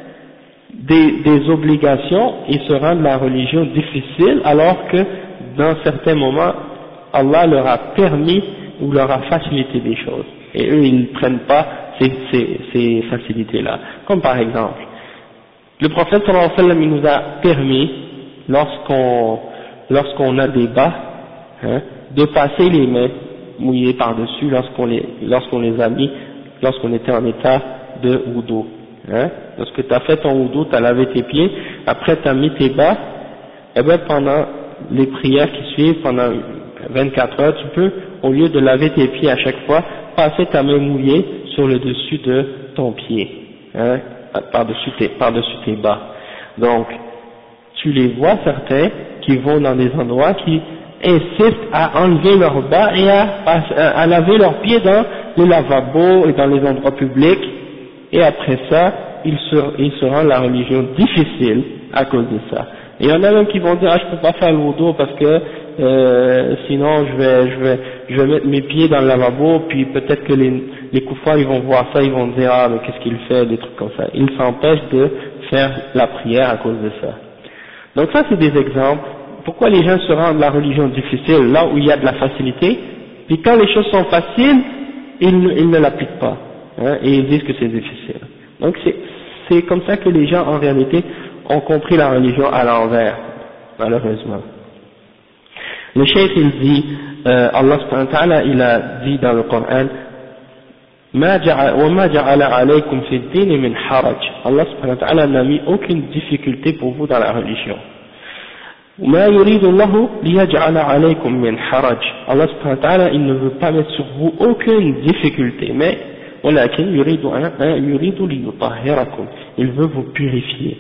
des obligations et se rendent la religion difficile, alors que dans certains moments, Allah leur a permis ou leur a facilité des choses. Et eux, ils ne prennent pas ces facilités-là. Comme par exemple, le prophète sallallahu alayhi wa sallam, il nous a permis, lorsqu'on a des bas, hein, de passer les mains mouillées par-dessus lorsqu'on les a mis, lorsqu'on était en état de wudu. Hein. Lorsque tu as fait ton wudu, tu as lavé tes pieds, après tu as mis tes bas, et bien pendant les prières qui suivent, pendant 24 heures, tu peux, au lieu de laver tes pieds à chaque fois, passer ta main mouillée sur le dessus de ton pied, hein, par-dessus tes bas. Donc, tu les vois certains qui vont dans des endroits qui insistent à enlever leurs bas et à laver leurs pieds dans les lavabos et dans les endroits publics, et après ça, ils se rendent la religion difficile à cause de ça. Et il y en a même qui vont dire ah je peux pas faire le wudu parce que sinon je vais mettre mes pieds dans le lavabo, puis peut-être que les koufars ils vont voir ça, ils vont dire ah mais qu'est-ce qu'il fait, des trucs comme ça. Ils s'empêchent de faire la prière à cause de ça. Donc ça c'est des exemples. Pourquoi les gens se rendent la religion difficile là où il y a de la facilité, puis quand les choses sont faciles, ils ne l'appliquent pas, hein, et ils disent que c'est difficile. Donc c'est comme ça que les gens en réalité ont compris la religion à l'envers, malheureusement. Le cheikh il dit, Allah subhanahu wa ta'ala il a dit dans le Coran, وَمَا جَعَلَ عَلَيْكُمْ فِي الدِّينِ مِنْ حَرَجٍ. Allah subhanahu wa ta'ala n'a mis aucune difficulté pour vous dans la religion. وَمَا يُرِيدُ اللَّهُ لِيَجْعَلَ عَلَيْكُمْ مِنْ حَرَجٍ. Allah subhanahu wa ta'ala il ne veut pas mettre sur vous aucune difficulté, mais ولكن يريد ليطهركم, il veut vous purifier.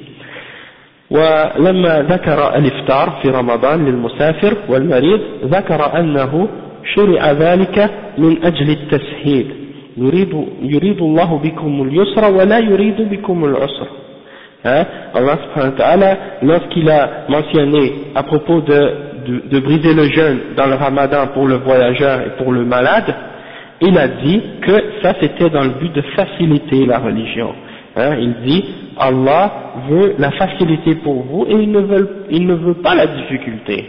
ولما ذكر الإفطار في رمضان للمسافر والمريض ذكر أنه شرع ذلك من أجل التسهيل, يريد الله بكم اليسر ولا يريد بكم العسر. Allah subhanahu wa ta'ala, lorsqu'il a mentionné à propos de briser le jeûne dans le ramadan pour le voyageur et pour le malade, il a dit que ça c'était dans le but de faciliter la religion. Il dit Allah veut la facilité pour vous et il ne veut pas la difficulté.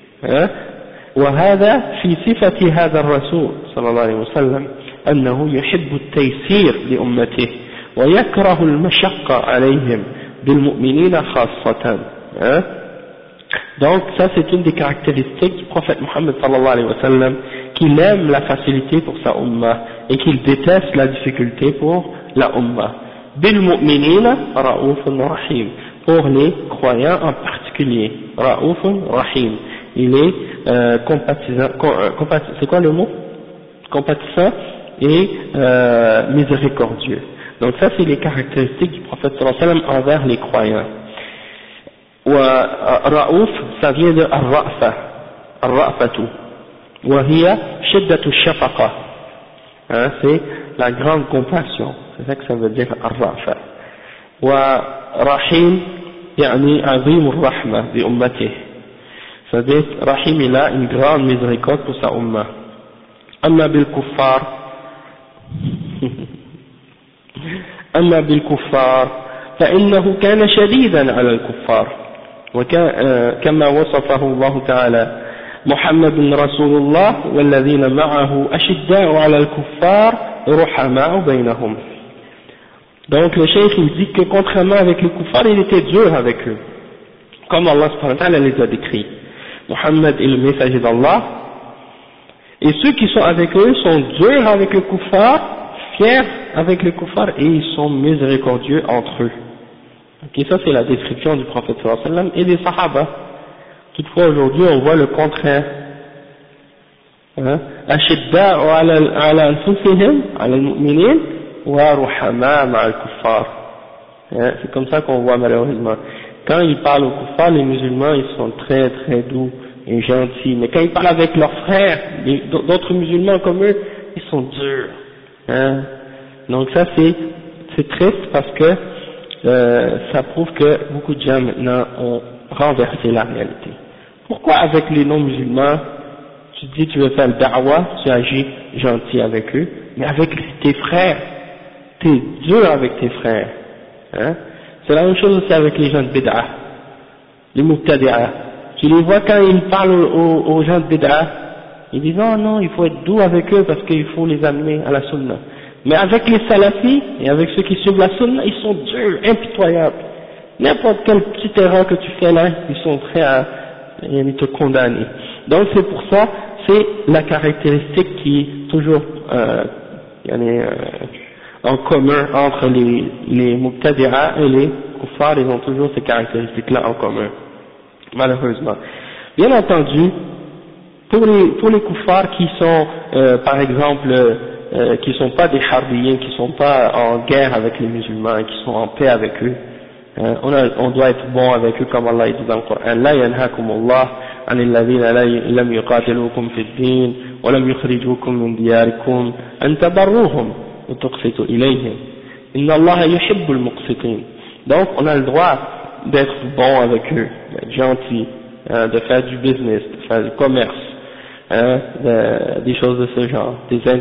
وهذا في صفة هذا الرسول صلى الله عليه وسلم أنه يحب التيسير لأمته ويكره المشقة عليهم بالمؤمنين خاصة. Donc ça c'est une des caractéristiques du prophète Mohammed sallallahu alayhi wa sallam, qu'il aime la facilité pour sa ummah et qu'il déteste la difficulté pour la ummah. Bil mu'minina ra'ufun rahim, pour les croyants en particulier, ra'ufun rahim, il est compatissant, c'est quoi le mot? Compatissant et miséricordieux. Donc ça c'est les caractéristiques du prophète sallallahu alayhi wa sallam envers les croyants. ورؤوف ça vient de الرأفة الرأفة وهي شدة الشفقة, c'est la grande compassion, c'est ça que ça veut dire الرأفة. ورحيم يعني عظيم الرحمة بأمته, c'est-à-dire Rahim il a une grande miséricorde pour sa ummah. أما بالكفار فإنه كان شديدا على الكفار, كما وصفه الله تعالى محمد رسول الله والذين معه أشداء على الكفار رحماء بينهم. Donc le cheikh il dit que contrairement avec les kuffars, il était dur avec eux, comme Allah subhanahu wa ta'ala les a décrits. Muhammad est le messager d'Allah Et ceux qui sont avec eux sont durs avec le kuffar, fiers avec le kuffar, et ils sont miséricordieux entre eux. Ok, ça c'est la description du prophète sallallahu alayhi wa sallam et des sahaba. Toutefois aujourd'hui on voit le contraire. أشداء على أنفسهم على المؤمنين ورحماء مع الكفار. C'est comme ça qu'on voit malheureusement. Quand ils parlent aux kuffars, les musulmans ils sont très très doux et gentils, mais quand ils parlent avec leurs frères, d'autres musulmans comme eux, ils sont durs. Donc ça c'est triste parce que ça prouve que beaucoup de gens maintenant ont renversé la réalité. Pourquoi avec les non-musulmans, tu dis tu veux faire le da'wah, tu agis gentil avec eux, mais avec tes frères, tu es dur avec tes frères. C'est la même chose aussi avec les gens de bid'ah, les mubtadi'ah. Tu les vois quand ils parlent aux gens de bid'ah, ils disent non, il faut être doux avec eux parce qu'il faut les amener à la sunna. Mais avec les salafis et avec ceux qui suivent la sunna, ils sont durs, impitoyables. N'importe quelle petite erreur que tu fais là, ils sont prêts à te condamner. Donc c'est pour ça, c'est la caractéristique qui est toujours en commun entre les mubtadi'a et les kuffars, ils ont toujours ces caractéristiques-là en commun, malheureusement. Bien entendu, pour les kuffars qui sont, par exemple, qui sont pas des harbiyin, qui sont pas en guerre avec les musulmans, qui sont en paix avec eux, on doit être bon avec eux comme Allah dit dans le Coran. La yanhakumullah عن الذين لم يقاتلوكم في الدين ولم يخرجوكم من دياركم أن تبروهم وتقسطوا إليهم إن الله يحب المقسطين. Donc on a le droit d'être bon avec eux, d'être gentil, de faire du business, de faire du commerce, des choses de ce genre,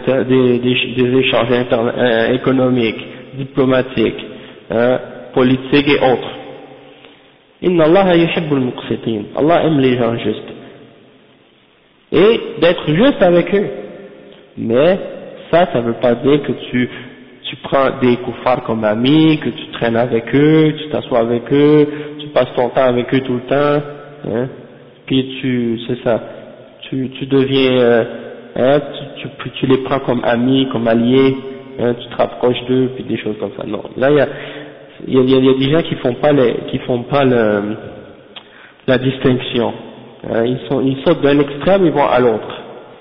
des échanges économiques, diplomatiques, politiques et autres. Inna Allah yuhibbul muqsitin. Allah aime les gens justes. Et d'être juste avec eux. Mais ça veut pas dire que tu prends des kuffars comme amis, que tu traînes avec eux, tu t'assois avec eux, tu passes ton temps avec eux tout le temps, puis tu deviens, tu les prends comme amis, comme alliés, tu te rapproches d'eux, puis des choses comme ça. Non, là il y a des gens qui font pas la distinction. Ils sautent d'un extrême, ils vont à l'autre.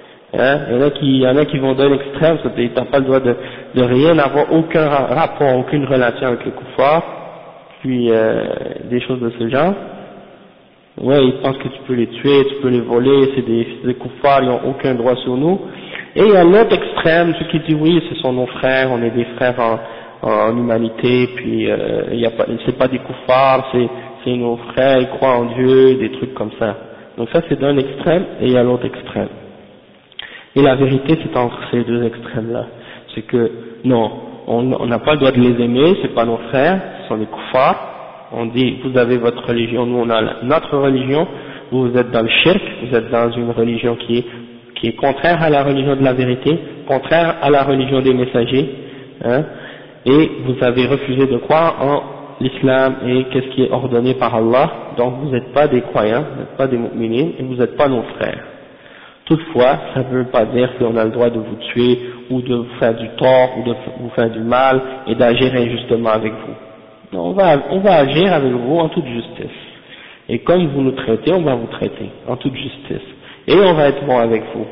Il y en a qui vont d'un extrême, c'est-à-dire t'as pas le droit de rien avoir, aucun rapport, aucune relation avec le kuffar, puis des choses de ce genre. Ouais, ils pensent que tu peux les tuer, tu peux les voler, c'est des kuffars, ils n'ont aucun droit sur nous. Et il y a l'autre extrême, ceux qui disent oui, ce sont nos frères, on est des frères en humanité, puis c'est pas des kuffars, c'est nos frères, ils croient en Dieu, des trucs comme ça. Donc ça c'est d'un extrême, et il y a l'autre extrême. Et la vérité c'est entre ces deux extrêmes-là. C'est que, non, on n'a pas le droit de les aimer, c'est pas nos frères, ce sont des kuffars. On dit, vous avez votre religion, nous on a notre religion, vous êtes dans le shirk, vous êtes dans une religion qui est contraire à la religion de la vérité, contraire à la religion des messagers, et vous avez refusé de croire en l'islam et qu'est-ce qui est ordonné par Allah, donc vous n'êtes pas des croyants, vous n'êtes pas des mu'minines, et vous n'êtes pas nos frères. Toutefois, ça ne veut pas dire qu'on a le droit de vous tuer, ou de vous faire du tort, ou de vous faire du mal, et d'agir injustement avec vous. On va agir avec vous en toute justice. Et comme vous nous traitez, on va vous traiter en toute justice. Et on va être bon avec vous.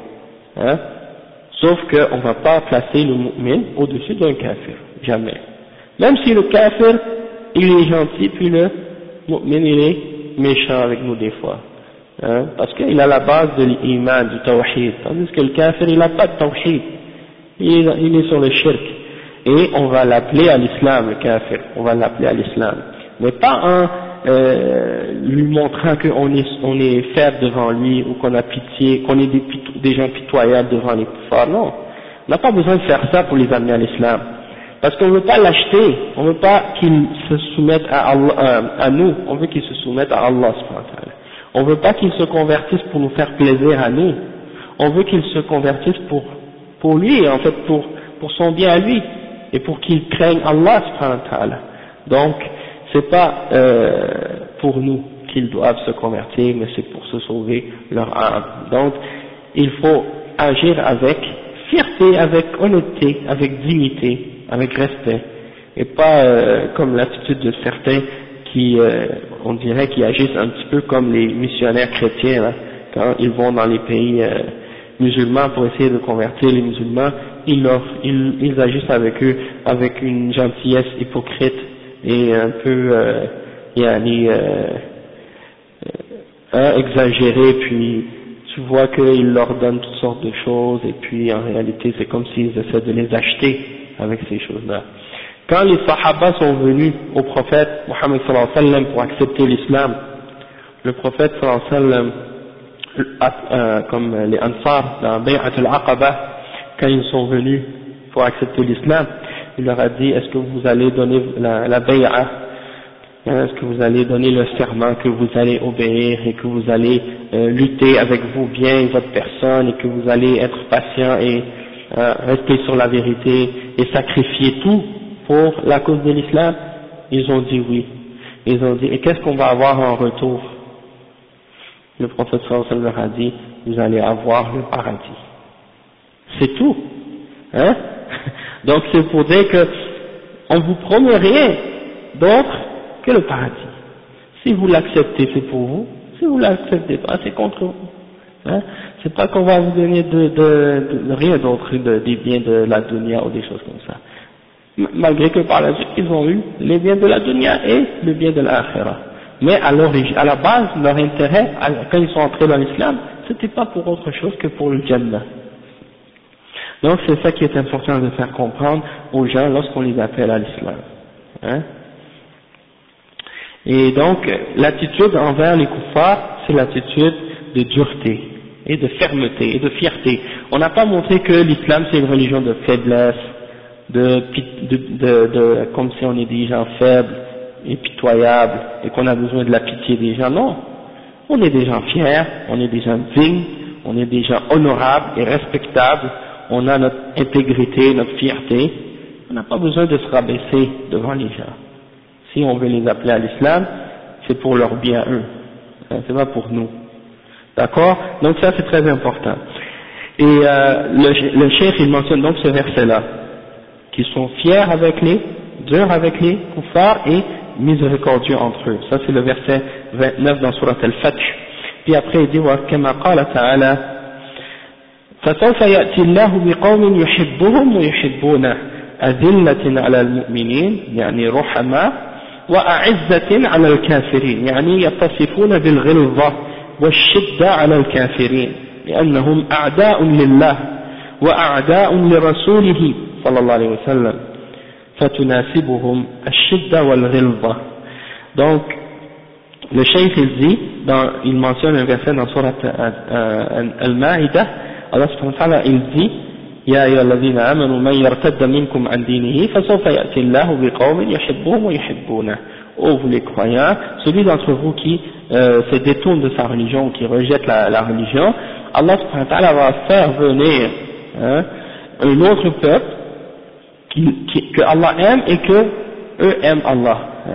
Sauf qu'on ne va pas placer le mu'min au-dessus d'un kafir. Jamais. Même si le kafir, il est gentil, puis le mu'min, il est méchant avec nous des fois. Parce qu'il a la base de l'iman, du tawhid. Tandis que le kafir, il n'a pas de tawhid. Il est sur le shirk. Et on va l'appeler à l'islam, le kafir, on va l'appeler à l'islam, mais pas en lui montrant qu'on est faible devant lui, ou qu'on a pitié, qu'on est des gens pitoyables devant les kuffars, non. On n'a pas besoin de faire ça pour les amener à l'islam, parce qu'on ne veut pas l'acheter, on ne veut pas qu'il se soumette à Allah, à nous, on veut qu'il se soumette à Allah subhanahu wa ta'ala. On ne veut pas qu'il se convertisse pour nous faire plaisir à nous, on veut qu'il se convertisse pour lui, en fait pour son bien à lui, et pour qu'ils craignent Allah subhanahu wa ta'ala. Donc, c'est pas pour nous qu'ils doivent se convertir, mais c'est pour se sauver leur âme. Donc, il faut agir avec fierté, avec honnêteté, avec dignité, avec respect, et pas comme l'attitude de certains qui, on dirait, qui agissent un petit peu comme les missionnaires chrétiens, là, quand ils vont dans les pays musulmans pour essayer de convertir les musulmans, ils agissent avec eux avec une gentillesse hypocrite et un peu exagérée, puis tu vois qu'ils leur donnent toutes sortes de choses, et puis en réalité c'est comme s'ils essaient de les acheter avec ces choses-là. Quand les Sahaba sont venus au prophète Mohammed sallallahu alayhi wa sallam pour accepter l'islam, le prophète sallallahu alayhi wa sallam, comme les Ansar dans Bay'at al-Aqaba, quand ils sont venus pour accepter l'islam, il leur a dit, est-ce que vous allez donner la bay'a, est-ce que vous allez donner le serment que vous allez obéir et que vous allez lutter avec vos biens et votre personne et que vous allez être patient et rester sur la vérité et sacrifier tout pour la cause de l'islam? Ils ont dit oui. Ils ont dit, et qu'est-ce qu'on va avoir en retour? Le prophète sallallahu alayhi wa sallam leur a dit, vous allez avoir le paradis. C'est tout. Hein? Donc c'est pour dire que on vous promet rien d'autre que le paradis. Si vous l'acceptez, c'est pour vous. Si vous l'acceptez pas, c'est contre vous. Hein? C'est pas qu'on va vous donner de rien d'autre, des biens de la dunya ou des choses comme ça. Malgré que par la suite, ils ont eu les biens de la dunya et le bien de l'akhirah. Mais à l'origine, à la base, leur intérêt, quand ils sont entrés dans l'islam, c'était pas pour autre chose que pour le Jannah. Donc c'est ça qui est important de faire comprendre aux gens lorsqu'on les appelle à l'islam. Hein? Et donc l'attitude envers les kuffars, c'est l'attitude de dureté et de fermeté et de fierté. On n'a pas montré que l'islam c'est une religion de faiblesse, comme si on est des gens faibles et pitoyables et qu'on a besoin de la pitié des gens. Non, on est des gens fiers, on est des gens dignes, on est des gens honorables et respectables. On a notre intégrité, notre fierté, on n'a pas besoin de se rabaisser devant les gens. Si on veut les appeler à l'islam, c'est pour leur bien eux, c'est pas pour nous. D'accord? Donc ça c'est très important. Et le cheikh il mentionne donc ce verset-là, qui sont fiers avec les, durs avec les kuffars et miséricordieux entre eux. Ça c'est le verset 29 dans Surat Al-Fath. Puis après il dit وَكَمَا قَالَ تَعَالَى فسوف يأتي الله بقوم يحبهم ويحبونه أذلة على المؤمنين يعني رحماء وأعزة على الكافرين يعني يتصفون بالغلظة والشدة على الكافرين لأنهم أعداء لله وأعداء لرسوله صلى الله عليه وسلم فتناسبهم الشدة والغلظة. Donc le cheikh il dit, il mentionne un verset dans Surat Al-Ma'idah, Allah subhanahu wa ta'ala il dit يا أيها الذين آمنوا من يرتد منكم عن دينه فسوف يأتي الله بقوم يحبهم ويحبونه. Ô vous les croyants, celui d'entre vous qui se détourne de sa religion, qui rejette la religion, Allah subhanahu wa ta'ala va faire venir un autre peuple que Allah aime et que eux aiment Allah.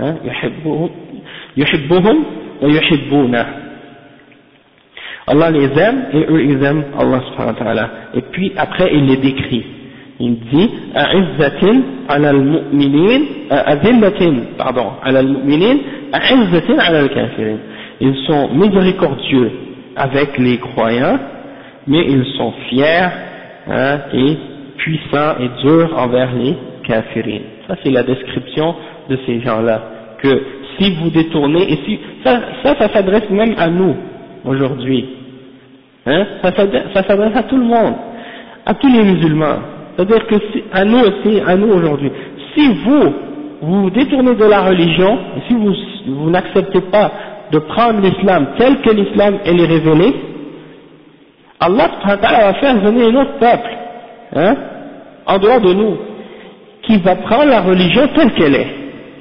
يحبهم ويحبونه. Allah les aime et eux ils aiment Allah subhanahu wa ta'ala. Et puis après il les décrit. Il dit أعزة على المؤمنين أذلة على المؤمنين أعزة على الكافرين. Ils sont miséricordieux avec les croyants, mais ils sont fiers et puissants et durs envers les kafirin. Ça c'est la description de ces gens-là. Que si vous détournez, et si ça s'adresse même à nous aujourd'hui. Ça s'adresse à tout le monde, à tous les musulmans. C'est-à-dire que à nous aussi, à nous aujourd'hui. Si vous vous détournez de la religion, et si vous n'acceptez pas de prendre l'islam tel que l'islam est révélé, Allah va faire venir un autre peuple, en dehors de nous, qui va prendre la religion telle qu'elle est.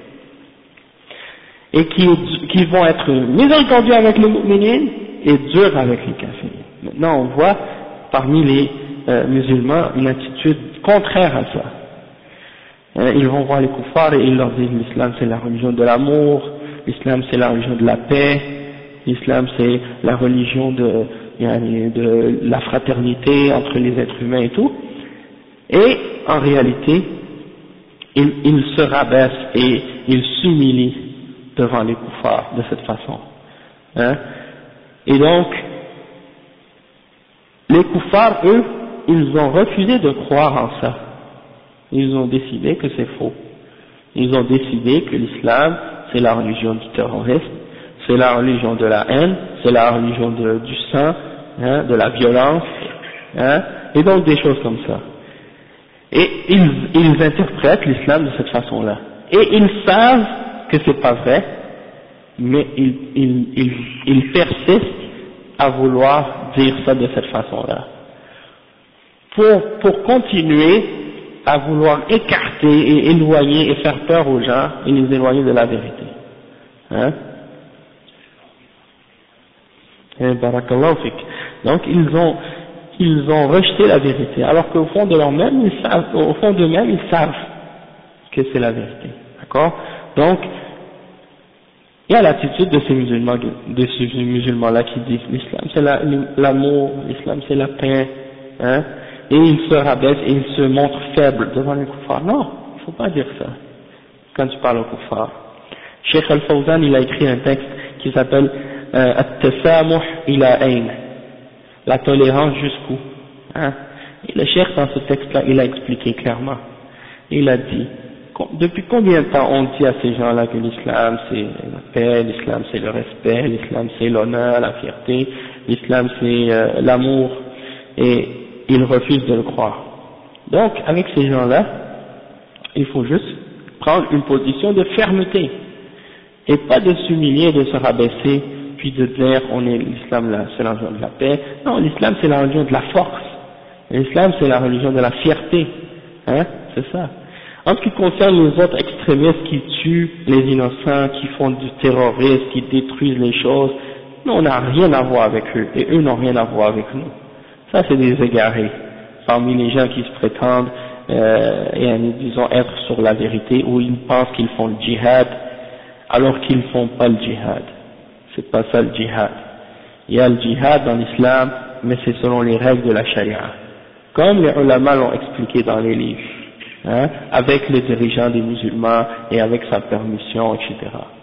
Et qui vont être miséricordieux avec les mu'minines et durs avec les kafirs. Maintenant on voit parmi les musulmans une attitude contraire à ça. Ils vont voir les kuffars et ils leur disent l'islam c'est la religion de l'amour, l'islam c'est la religion de la paix, l'islam c'est la religion de de la fraternité entre les êtres humains et tout, et en réalité, il se rabaisse et il s'humilie devant les kuffars de cette façon. Hein? Et donc, les kuffars, eux, ils ont refusé de croire en ça. Ils ont décidé que c'est faux. Ils ont décidé que l'islam, c'est la religion du terrorisme, c'est la religion de la haine, c'est la religion du sang, hein, de la violence, hein, et donc des choses comme ça. Et ils interprètent l'islam de cette façon-là. Et ils savent que c'est pas vrai, mais ils persistent à vouloir dire ça de cette façon-là. Pour continuer à vouloir écarter et éloigner et faire peur aux gens et les éloigner de la vérité. Hein? Et barakallahu fik. Donc ils ont rejeté la vérité, alors qu'au fond de d'eux-mêmes, ils savent que c'est la vérité. D'accord? Donc, il y a l'attitude de ces musulmans-là qui disent l'islam c'est l'amour, l'islam c'est la paix, hein? Et ils se rabaissent et ils se montrent faibles devant les kuffars. Non, il ne faut pas dire ça quand tu parles aux kuffars. Cheikh Al-Fawzan, il a écrit un texte qui s'appelle At-Tasamuh ila ayn, la tolérance jusqu'où, hein? Et le cheikh dans ce texte-là, il a expliqué clairement. Il a dit, depuis combien de temps on dit à ces gens-là que l'islam c'est la paix, l'islam c'est le respect, l'islam c'est l'honneur, la fierté, l'islam c'est l'amour, et ils refusent de le croire. Donc avec ces gens-là, il faut juste prendre une position de fermeté, et pas de s'humilier, de se rabaisser, puis de dire l'islam là, c'est la religion de la paix. Non, l'islam c'est la religion de la force, l'islam c'est la religion de la fierté, hein, c'est ça. En ce qui concerne les autres extrémistes qui tuent les innocents, qui font du terrorisme, qui détruisent les choses, nous on n'a rien à voir avec eux, et eux n'ont rien à voir avec nous. Ça c'est des égarés, parmi les gens qui se prétendent, disons, être sur la vérité, où ils pensent qu'ils font le djihad, alors qu'ils ne font pas le djihad. C'est pas ça le djihad. Il y a le djihad dans l'islam, mais c'est selon les règles de la charia. Comme les ulama l'ont expliqué dans les livres. Hein, avec les dirigeants des musulmans et avec sa permission, etc.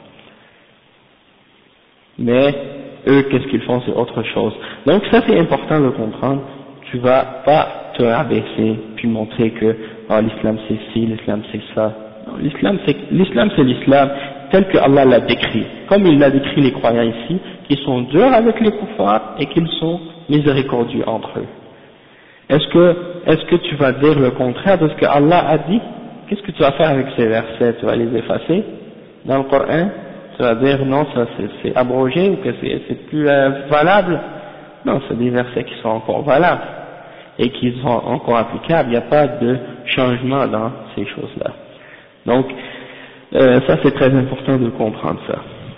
Mais eux, qu'est-ce qu'ils font, c'est autre chose. Donc ça c'est important de comprendre. Tu vas pas te rabaisser puis montrer que l'islam c'est ci, l'islam c'est ça. Non, l'islam c'est l'islam tel que Allah l'a décrit. Comme il l'a décrit les croyants ici, qui sont durs avec les kuffars et qu'ils sont miséricordieux entre eux. Est-ce que tu vas dire le contraire de ce que Allah a dit? Qu'est-ce que tu vas faire avec ces versets? Tu vas les effacer dans le Coran? Tu vas dire non, ça c'est abrogé ou que c'est plus valable? Non, c'est des versets qui sont encore valables et qui sont encore applicables. Il n'y a pas de changement dans ces choses-là. Donc ça c'est très important de comprendre ça.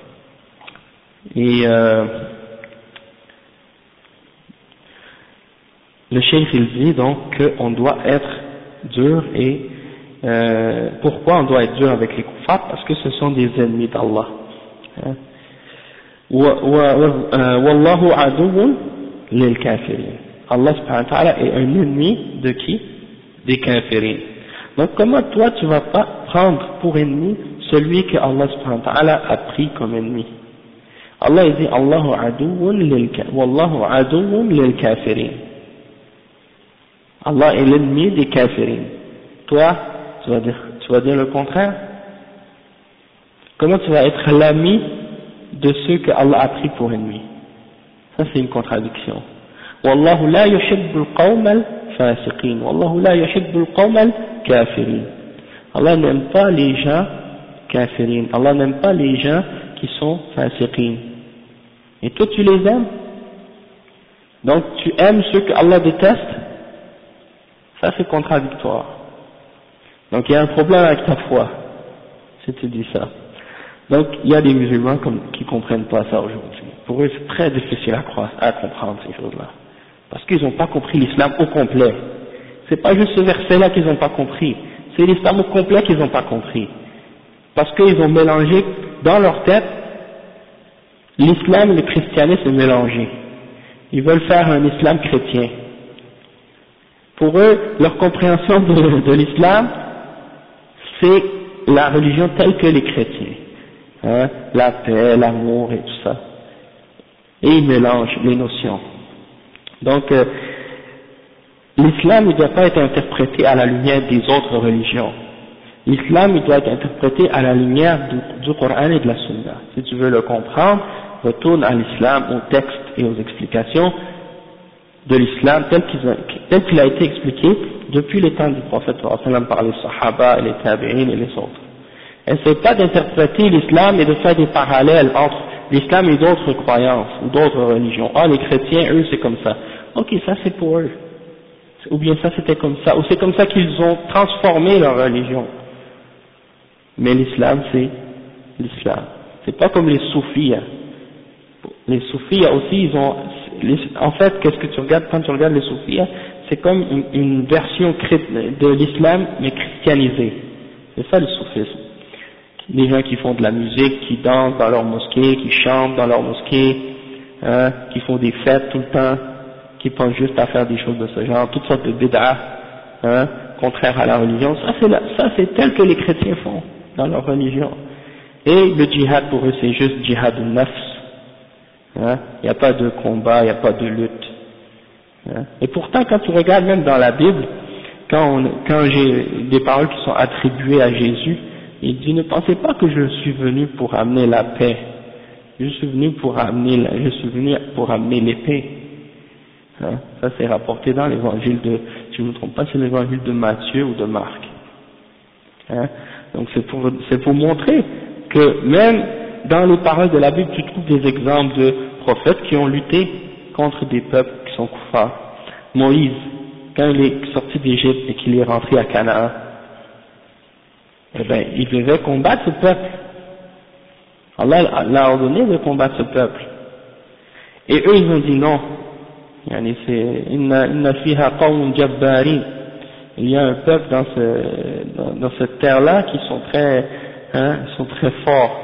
Et le cheikh il dit donc qu'on doit être dur et pourquoi on doit être dur avec les kuffars? Parce que ce sont des ennemis d'Allah. Wallahu aduwwun lil kafirin. Allah subhanahu wa ta'ala est un ennemi de qui? Des kafirin. Donc comment toi tu vas pas prendre pour ennemi celui que Allah subhanahu wa ta'ala a pris comme ennemi? Allah il dit Wallahu aduwwun lil kafirin. Allah est l'ennemi des kafirin. Toi, tu vas dire le contraire? Comment tu vas être l'ami de ceux que Allah a pris pour ennemis? Ça c'est une contradiction. Wallahu la yuhibbul qawma al-fasiqin. Wallahu la yuhibbul qawma al-kafirin. Allah n'aime pas les gens kafirin. Allah n'aime pas les gens qui sont fasiqin. Et toi tu les aimes? Donc tu aimes ceux que Allah déteste? Ça c'est contradictoire. Donc il y a un problème avec ta foi, si tu dis ça. Donc il y a des musulmans qui comprennent pas ça aujourd'hui. Pour eux c'est très difficile à comprendre ces choses-là. Parce qu'ils n'ont pas compris l'islam au complet. C'est pas juste ce verset-là qu'ils n'ont pas compris. C'est l'islam au complet qu'ils n'ont pas compris. Parce qu'ils ont mélangé dans leur tête, l'islam et le christianisme est mélangé. Ils veulent faire un islam chrétien. Pour eux, leur compréhension de l'islam, c'est la religion telle que les chrétiens, hein, la paix, l'amour et tout ça. Et ils mélangent les notions. Donc, l'islam ne doit pas être interprété à la lumière des autres religions. L'islam doit être interprété à la lumière du Coran et de la Sunna. Si tu veux le comprendre, retourne à l'islam, aux textes et aux explications de l'islam tel qu'il a été expliqué depuis les temps du prophète par les Sahaba et les Tabi'in et les autres. Essaye pas d'interpréter l'islam et de faire des parallèles entre l'islam et d'autres croyances ou d'autres religions. Ah, les chrétiens, eux, c'est comme ça. Ok, ça c'est pour eux. Ou bien ça c'était comme ça. Ou c'est comme ça qu'ils ont transformé leur religion. Mais l'islam, c'est l'islam. C'est pas comme les soufis. Les soufis aussi, ils ont, en fait, qu'est-ce que tu regardes quand tu regardes les soufis, c'est comme une version de l'islam, mais christianisée. C'est ça le soufisme. Les gens qui font de la musique, qui dansent dans leur mosquée, qui chantent dans leur mosquée, hein, qui font des fêtes tout le temps, qui pensent juste à faire des choses de ce genre, toutes sortes de bid'ah, hein, contraires à la religion. Ça c'est tel que les chrétiens font dans leur religion. Et le djihad pour eux c'est juste djihad al-nafs. Hein, il n'y a pas de combat, il n'y a pas de lutte. Hein. Et pourtant quand tu regardes même dans la Bible, quand j'ai des paroles qui sont attribuées à Jésus, il dit ne pensez pas que je suis venu pour amener la paix, je suis venu pour amener l'épée. Hein, ça c'est rapporté dans l'évangile de, si je ne me trompe pas, c'est l'évangile de Matthieu ou de Marc. Hein, donc c'est pour montrer que même dans les paroles de la Bible, tu trouves des exemples de prophètes qui ont lutté contre des peuples qui sont kuffars. Moïse, quand il est sorti d'Égypte et qu'il est rentré à Canaan, eh ben, il devait combattre ce peuple. Allah l'a ordonné de combattre ce peuple. Et eux, ils ont dit non. Yani inna fiha qawmun jabbarin. Il y a un peuple dans cette terre-là qui sont très forts.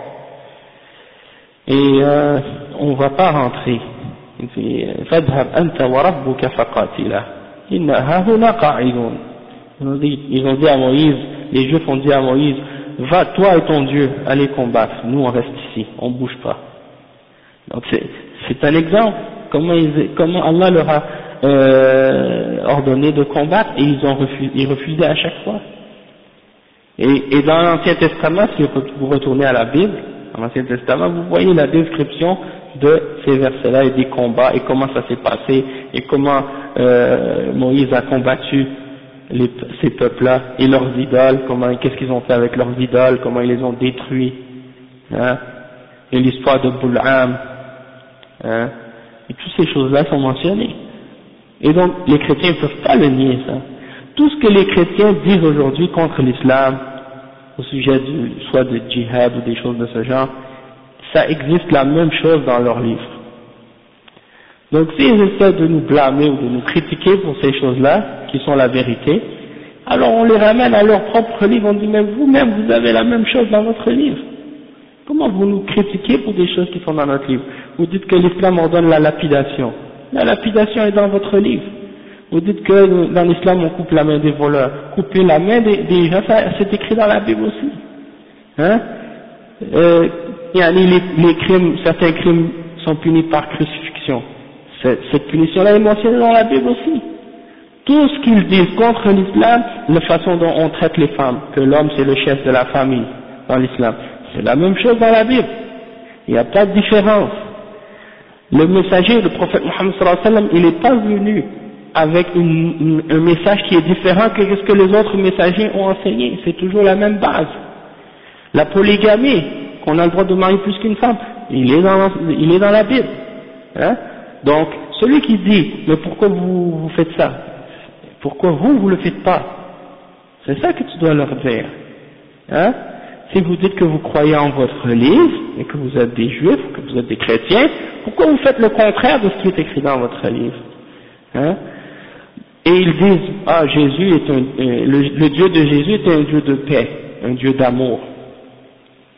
Et on va pas rentrer. Il dit fadhhab anta wa rabbuka faqatila inna hahuna qa'idun. Ils ont dit à Moïse, les Juifs ont dit à Moïse, va toi et ton Dieu, allez combattre, nous on reste ici, on bouge pas. Donc c'est un exemple, comment Allah leur a ordonné de combattre et ils refusaient à chaque fois. Et dans l'Ancien Testament, si vous retournez à la Bible, dans l'Ancien Testament, vous voyez la description de ces versets-là et des combats et comment ça s'est passé et comment Moïse a combattu ces peuples-là et leurs idoles, qu'est-ce qu'ils ont fait avec leurs idoles, comment ils les ont détruits, hein, et l'histoire de Boul'am, hein, et toutes ces choses-là sont mentionnées. Et donc les chrétiens ne peuvent pas le nier ça. Tout ce que les chrétiens disent aujourd'hui contre l'islam, au sujet soit de djihad ou des choses de ce genre, ça existe la même chose dans leurs livres. Donc s'ils essaient de nous blâmer ou de nous critiquer pour ces choses-là, qui sont la vérité, alors on les ramène à leur propre livre, on dit mais vous-même vous avez la même chose dans votre livre. Comment vous nous critiquez pour des choses qui sont dans notre livre? Vous dites que l'islam ordonne la lapidation. La lapidation est dans votre livre. Vous dites que dans l'islam on coupe la main des voleurs. Couper la main des gens, c'est écrit dans la Bible aussi. Hein? Les crimes, certains crimes sont punis par crucifixion. Cette punition-là est mentionnée dans la Bible aussi. Tout ce qu'ils disent contre l'islam, la façon dont on traite les femmes, que l'homme c'est le chef de la famille dans l'islam, c'est la même chose dans la Bible. Il n'y a pas de différence. Le messager, le prophète Mohammed sallallahu alayhi wa sallam, il n'est pas venu avec un message qui est différent que ce que les autres messagers ont enseigné. C'est toujours la même base. La polygamie, qu'on a le droit de marier plus qu'une femme, il est dans la Bible. Hein? Donc, celui qui dit, mais pourquoi vous faites ça? Pourquoi vous le faites pas? C'est ça que tu dois leur dire. Hein? Si vous dites que vous croyez en votre livre, et que vous êtes des juifs, ou que vous êtes des chrétiens, pourquoi vous faites le contraire de ce qui est écrit dans votre livre? Hein? Et ils disent, ah, Jésus est le Dieu de Jésus est un Dieu de paix, un Dieu d'amour.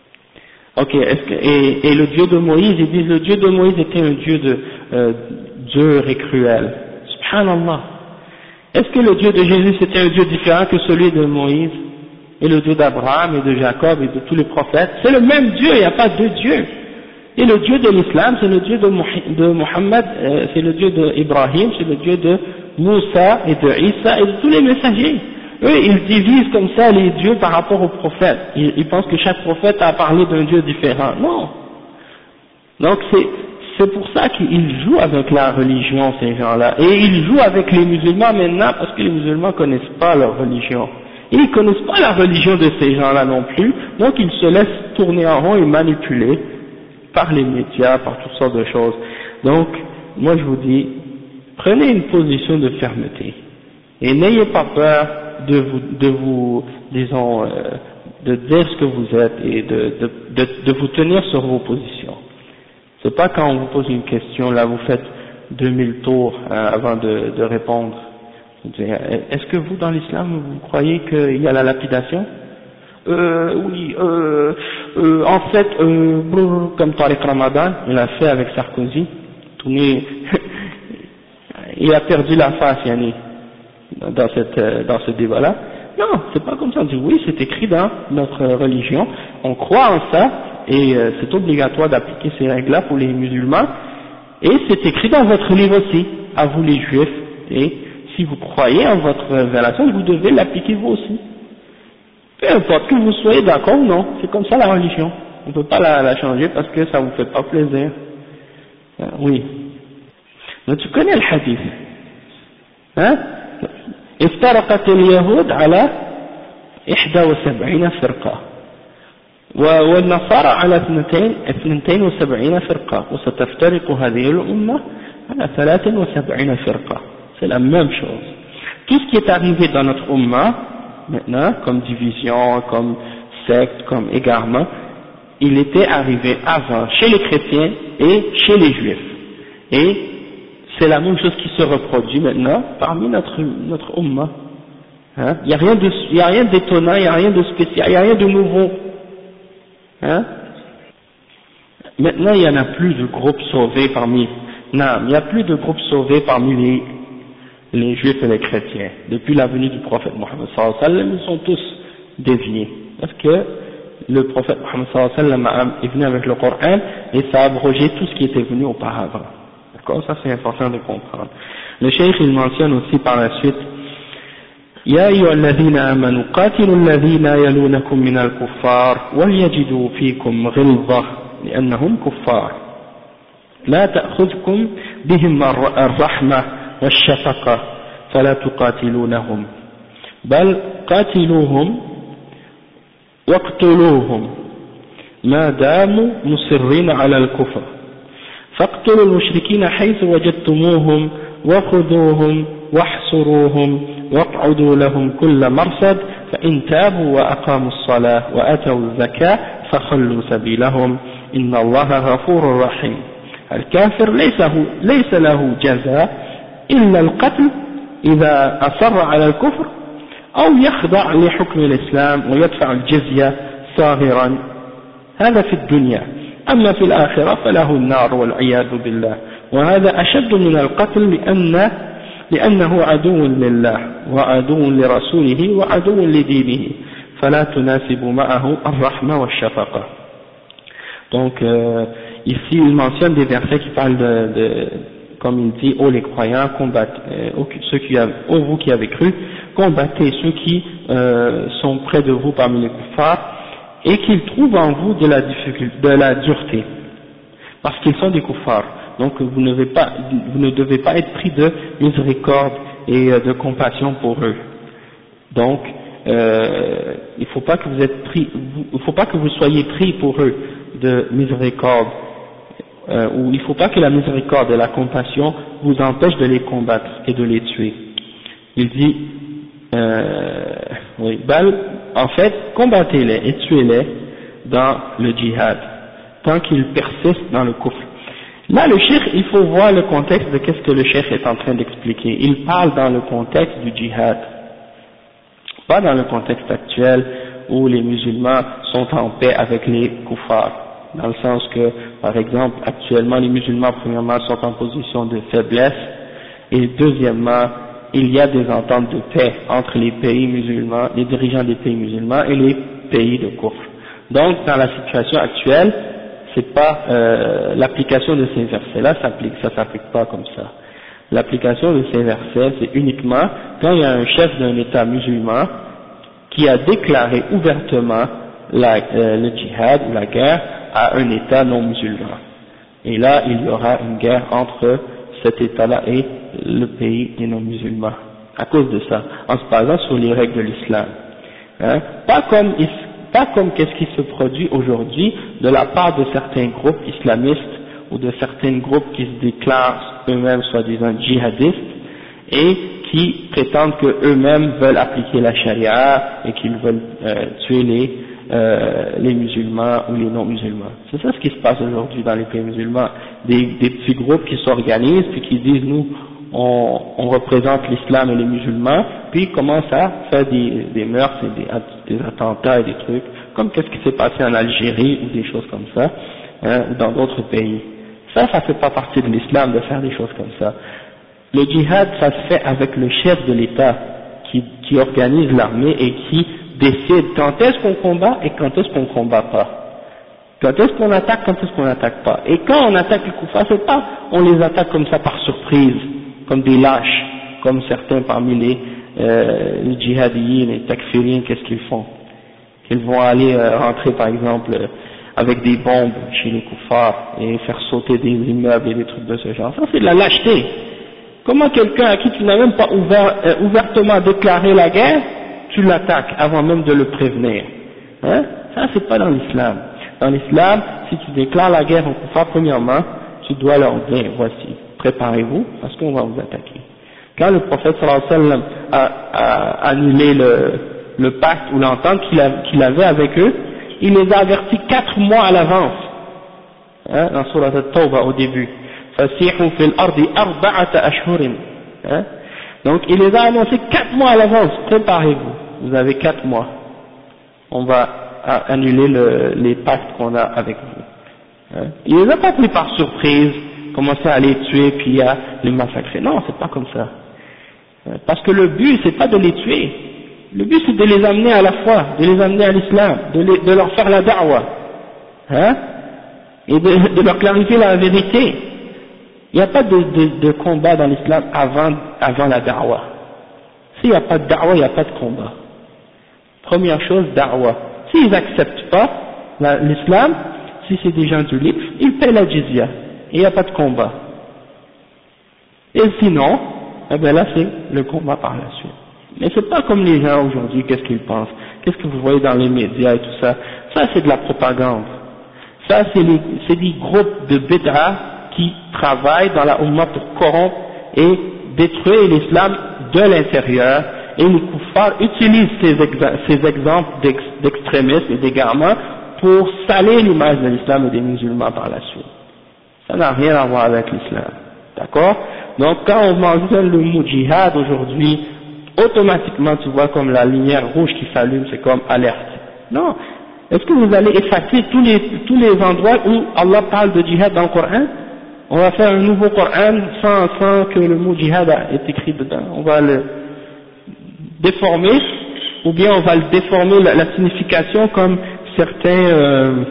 Ok, et le Dieu de Moïse, ils disent le Dieu de Moïse était un Dieu dur et cruel. Subhanallah. Est-ce que le Dieu de Jésus c'était un Dieu différent que celui de Moïse et le Dieu d'Abraham et de Jacob et de tous les prophètes? C'est le même Dieu, il n'y a pas deux dieux. Et le Dieu de l'islam, c'est le Dieu de Mohammed, c'est le Dieu d'Ibrahim, c'est le Dieu de Moussa et de Isa et de tous les messagers. Eux, ils divisent comme ça les dieux par rapport aux prophètes. Ils pensent que chaque prophète a parlé d'un Dieu différent. Non. Donc c'est pour ça qu'ils jouent avec la religion, ces gens-là. Et ils jouent avec les musulmans maintenant parce que les musulmans ne connaissent pas leur religion. Et ils ne connaissent pas la religion de ces gens-là non plus. Donc ils se laissent tourner en rond et manipuler par les médias, par toutes sortes de choses. Donc, moi je vous dis, prenez une position de fermeté. Et n'ayez pas peur de vous disons, de dire ce que vous êtes et de vous tenir sur vos positions. C'est pas quand on vous pose une question, là vous faites 2000 tours avant de répondre. Est-ce que vous dans l'islam vous croyez qu'il y a la lapidation? Oui, en fait, comme Tariq Ramadan, il a fait avec Sarkozy, il a perdu la face, Yanni, dans ce débat-là. Non, c'est pas comme ça. On dit oui, c'est écrit dans notre religion, on croit en ça, et c'est obligatoire d'appliquer ces règles-là pour les musulmans, et c'est écrit dans votre livre aussi, à vous les juifs, et si vous croyez en votre révélation, vous devez l'appliquer vous aussi. Peu importe que vous soyez d'accord ou non, c'est comme ça la religion. On ne peut pas la changer parce que ça vous fait pas plaisir. Oui. Mais tu connais le hadith. Hein? افترقت اليهود على 71 فرقة والنصارى على 72 فرقة وستفترق هذه الأمة على 73 فرقة. C'est la même chose. Tout ce qui est arrivé dans notre umma maintenant, comme division, comme secte, comme égarement, il était arrivé avant chez les chrétiens et chez les juifs. Et c'est la même chose qui se reproduit maintenant parmi notre umma. Hein? Il n'y a rien d'étonnant, il n'y a rien de spécial, il n'y a rien de nouveau. Hein? Maintenant, il n'y en a plus de groupes sauvés parmi. Non, il n'y a plus de groupes sauvés parmi les juifs et les chrétiens. Depuis la venue du prophète Mohammed sallallahu alayhi wa sallam, ils sont tous déviés. Parce que le prophète Mohammed sallallahu alayhi wa sallam est venu avec le Coran et ça a abrogé tout ce qui était venu auparavant. D'accord? Ça c'est important de comprendre. Le cheikh il mentionne aussi par la suite يا أيها الذين آمنوا قاتلوا الذين يلونكم من الكفار وليجدوا فيكم غلظة لأنهم كفار لا تأخذكم بهم الرحمة والشفقة فلا تقاتلونهم بل قاتلوهم واقتلوهم ما داموا مصرين على الكفر فاقتلوا المشركين حيث وجدتموهم وخذوهم واحصروهم واقعدوا لهم كل مرصد فإن تابوا وأقاموا الصلاة وأتوا الزكاة فخلوا سبيلهم إن الله غفور رحيم. الكافر ليس له جزاء إلا القتل إذا أصر على الكفر أو يخضع لحكم الإسلام ويدفع الجزية صاغرا هذا في الدنيا أما في الآخرة فله النار والعياذ بالله وهذا أشد من القتل لأنه عدو لله وعدو لرسوله وعدو لدينه فلا تناسب معه الرحمة والشفقة. Donc ici il mentionne des versets qui parlent comme il dit, ô les croyants, combattez, vous qui avez cru, combattez ceux qui sont près de vous parmi les kuffars et qu'ils trouvent en vous de la dureté, parce qu'ils sont des kuffars. Donc vous ne devez pas être pris de miséricorde et de compassion pour eux. Donc il faut pas que vous soyez pris pour eux de miséricorde. Où il ne faut pas que la miséricorde et la compassion vous empêchent de les combattre et de les tuer. Il dit, en fait, combattez-les et tuez-les dans le djihad, tant qu'ils persistent dans le kufr. Là, le cheikh, il faut voir le contexte de qu'est-ce que le cheikh est en train d'expliquer. Il parle dans le contexte du djihad, pas dans le contexte actuel où les musulmans sont en paix avec les kuffars. dans le sens que, par exemple, actuellement les musulmans, premièrement, sont en position de faiblesse, et deuxièmement, il y a des ententes de paix entre les pays musulmans, les dirigeants des pays musulmans et les pays de Kufr. Donc, dans la situation actuelle, c'est pas l'application de ces versets-là, ça s'applique pas comme ça. L'application de ces versets, c'est uniquement quand il y a un chef d'un État musulman qui a déclaré ouvertement le djihad ou la guerre à un État non musulman. Et là, il y aura une guerre entre cet État-là et le pays des non musulmans, à cause de ça, en se basant sur les règles de l'islam. Hein? Pas comme qu'est-ce qui se produit aujourd'hui de la part de certains groupes islamistes ou de certains groupes qui se déclarent eux-mêmes soi-disant djihadistes et qui prétendent qu'eux-mêmes veulent appliquer la charia et qu'ils veulent tuer les musulmans ou les non-musulmans. C'est ça ce qui se passe aujourd'hui dans les pays musulmans. Des petits groupes qui s'organisent puis qui disent nous on représente l'islam et les musulmans, puis ils commencent à faire des meurtres et des attentats et des trucs, comme qu'est-ce qui s'est passé en Algérie ou des choses comme ça, hein, ou dans d'autres pays. Ça fait pas partie de l'islam de faire des choses comme ça. Le djihad, ça se fait avec le chef de l'État qui organise l'armée et qui décide quand est-ce qu'on combat et quand est-ce qu'on combat pas. Quand est-ce qu'on attaque, quand est-ce qu'on n'attaque pas. Et quand on attaque les koufars, c'est pas on les attaque comme ça par surprise, comme des lâches, comme certains parmi les djihadiyin, les takfiriens, qu'est-ce qu'ils font? Ils vont aller rentrer par exemple avec des bombes chez les koufars et faire sauter des immeubles et des trucs de ce genre. Ça c'est de la lâcheté. Comment quelqu'un à qui tu n'as même pas ouvertement déclaré la guerre, tu l'attaques avant même de le prévenir, hein? Ça c'est pas dans l'islam. Dans l'islam, si tu déclares la guerre aux koufars, premièrement, tu dois leur dire, voici, préparez-vous, parce qu'on va vous attaquer. Quand le prophète sallallahu alayhi wa sallam a annulé le pacte ou l'entente qu'il avait avec eux, il les a avertis 4 mois à l'avance, hein, dans Surat At-Tawbah au début. فَسِيحُوا فِي الْأَرْضِ أَرْبَعَةَ أَشْهُرٍ, hein. Donc il les a annoncés 4 mois à l'avance, préparez-vous, vous avez 4 mois, on va annuler les pactes qu'on a avec vous. Hein. Il les a pas pris par surprise, commencer à les tuer puis à les massacrer. Non, c'est pas comme ça. Parce que le but c'est pas de les tuer. Le but c'est de les amener à la foi, de les amener à l'islam, de leur faire la da'wa, hein, et de leur clarifier la vérité. Il n'y a pas de combat dans l'islam avant la da'wa. S'il n'y a pas de da'wa, il n'y a pas de combat. Première chose, da'wa. S'ils n'acceptent pas l'islam, si c'est des gens du livre, ils paient la jizya, et il n'y a pas de combat. Et sinon, eh bien là c'est le combat par la suite. Mais c'est pas comme les gens aujourd'hui, qu'est-ce qu'ils pensent, qu'est-ce que vous voyez dans les médias et tout ça, ça c'est de la propagande. Ça c'est des groupes de bid'a qui travaillent dans la Ummah pour corrompre et détruire l'islam de l'intérieur, et les kuffars utilisent ces exemples d'extrémisme et d'égarement pour salir l'image de l'islam et des musulmans par la suite. Ça n'a rien à voir avec l'islam, d'accord? Donc quand on mentionne le mot djihad aujourd'hui, automatiquement tu vois comme la lumière rouge qui s'allume, c'est comme alerte. Non, est-ce que vous allez effacer tous les endroits où Allah parle de djihad dans le Coran? On va faire un nouveau Coran sans que le mot djihad est écrit dedans. On va le déformer, ou bien on va le déformer la signification comme certains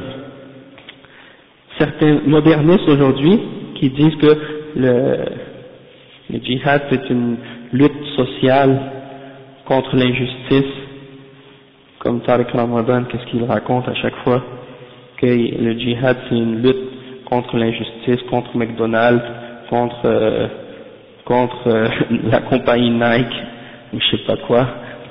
modernistes aujourd'hui qui disent que le djihad c'est une lutte sociale contre l'injustice, comme Tariq Ramadan, qu'est-ce qu'il raconte à chaque fois, que le djihad c'est une lutte contre l'injustice, contre McDonald's, contre la compagnie Nike, ou je sais pas quoi,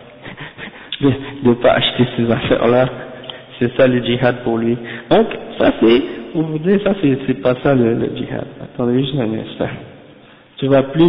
de pas acheter ces affaires-là. C'est ça le djihad pour lui. Donc ça c'est, pour vous dire, ça c'est pas ça le djihad. Attendez juste un instant. Tu vas plus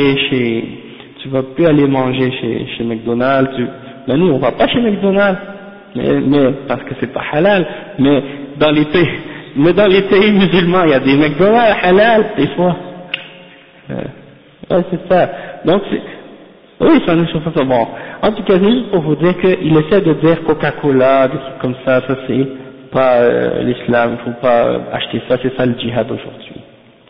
aller manger chez McDonald's. Ben nous on va pas chez McDonald's, mais parce que c'est pas halal. Mais dans les pays musulmans il y a des McDonald's halal des fois. Ouais, c'est ça. Donc oui, ça nous chauffe ça. Bon, en tout cas, c'est juste pour vous dire qu'il essaie de dire Coca-Cola, des trucs comme ça, ça pas l'islam, il faut pas acheter ça, c'est ça le djihad aujourd'hui.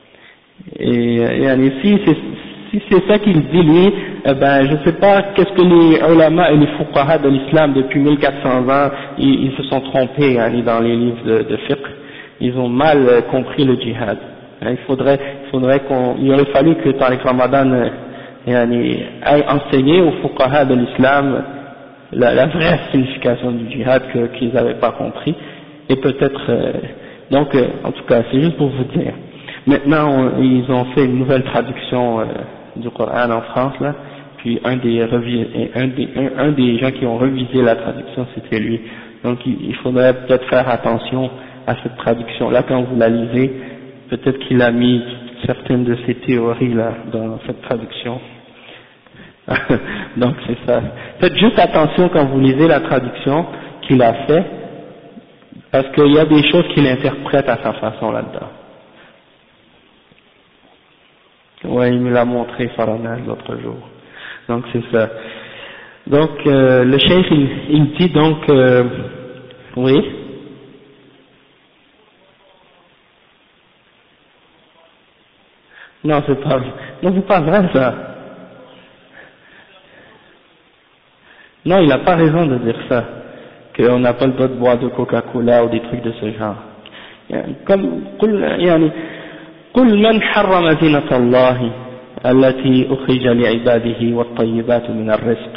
Et si c'est ça qu'il dit lui, ben je sais pas qu'est-ce que les ulama et les fuqaha de l'islam depuis 1400 ans, ils se sont trompés dans les livres de fiqh, ils ont mal compris le djihad. Il il aurait fallu que Tariq Ramadan aille enseigner aux fuqaha de l'islam la vraie signification du djihad qu'ils n'avaient pas compris, et peut-être en tout cas c'est juste pour vous dire. Maintenant ils ont fait une nouvelle traduction du Coran en France là, puis un des gens qui ont révisé la traduction c'était lui, donc il faudrait peut-être faire attention à cette traduction là quand vous la lisez, peut-être qu'il a mis certaines de ces théories là dans cette traduction. Donc c'est ça. Faites juste attention quand vous lisez la traduction qu'il a fait, parce qu'il y a des choses qu'il interprète à sa façon là-dedans. Ouais, il me l'a montré Farana l'autre jour. Donc c'est ça. Donc le cheikh il dit donc oui. Non, c'est pas vrai ça. Non, il n'a pas raison de dire ça, qu'on n'a pas le droit de boire de Coca-Cola ou des trucs de ce genre. Comme, قل من حرم زينة الله التي أخرج لعباده والطيبات من الرزق.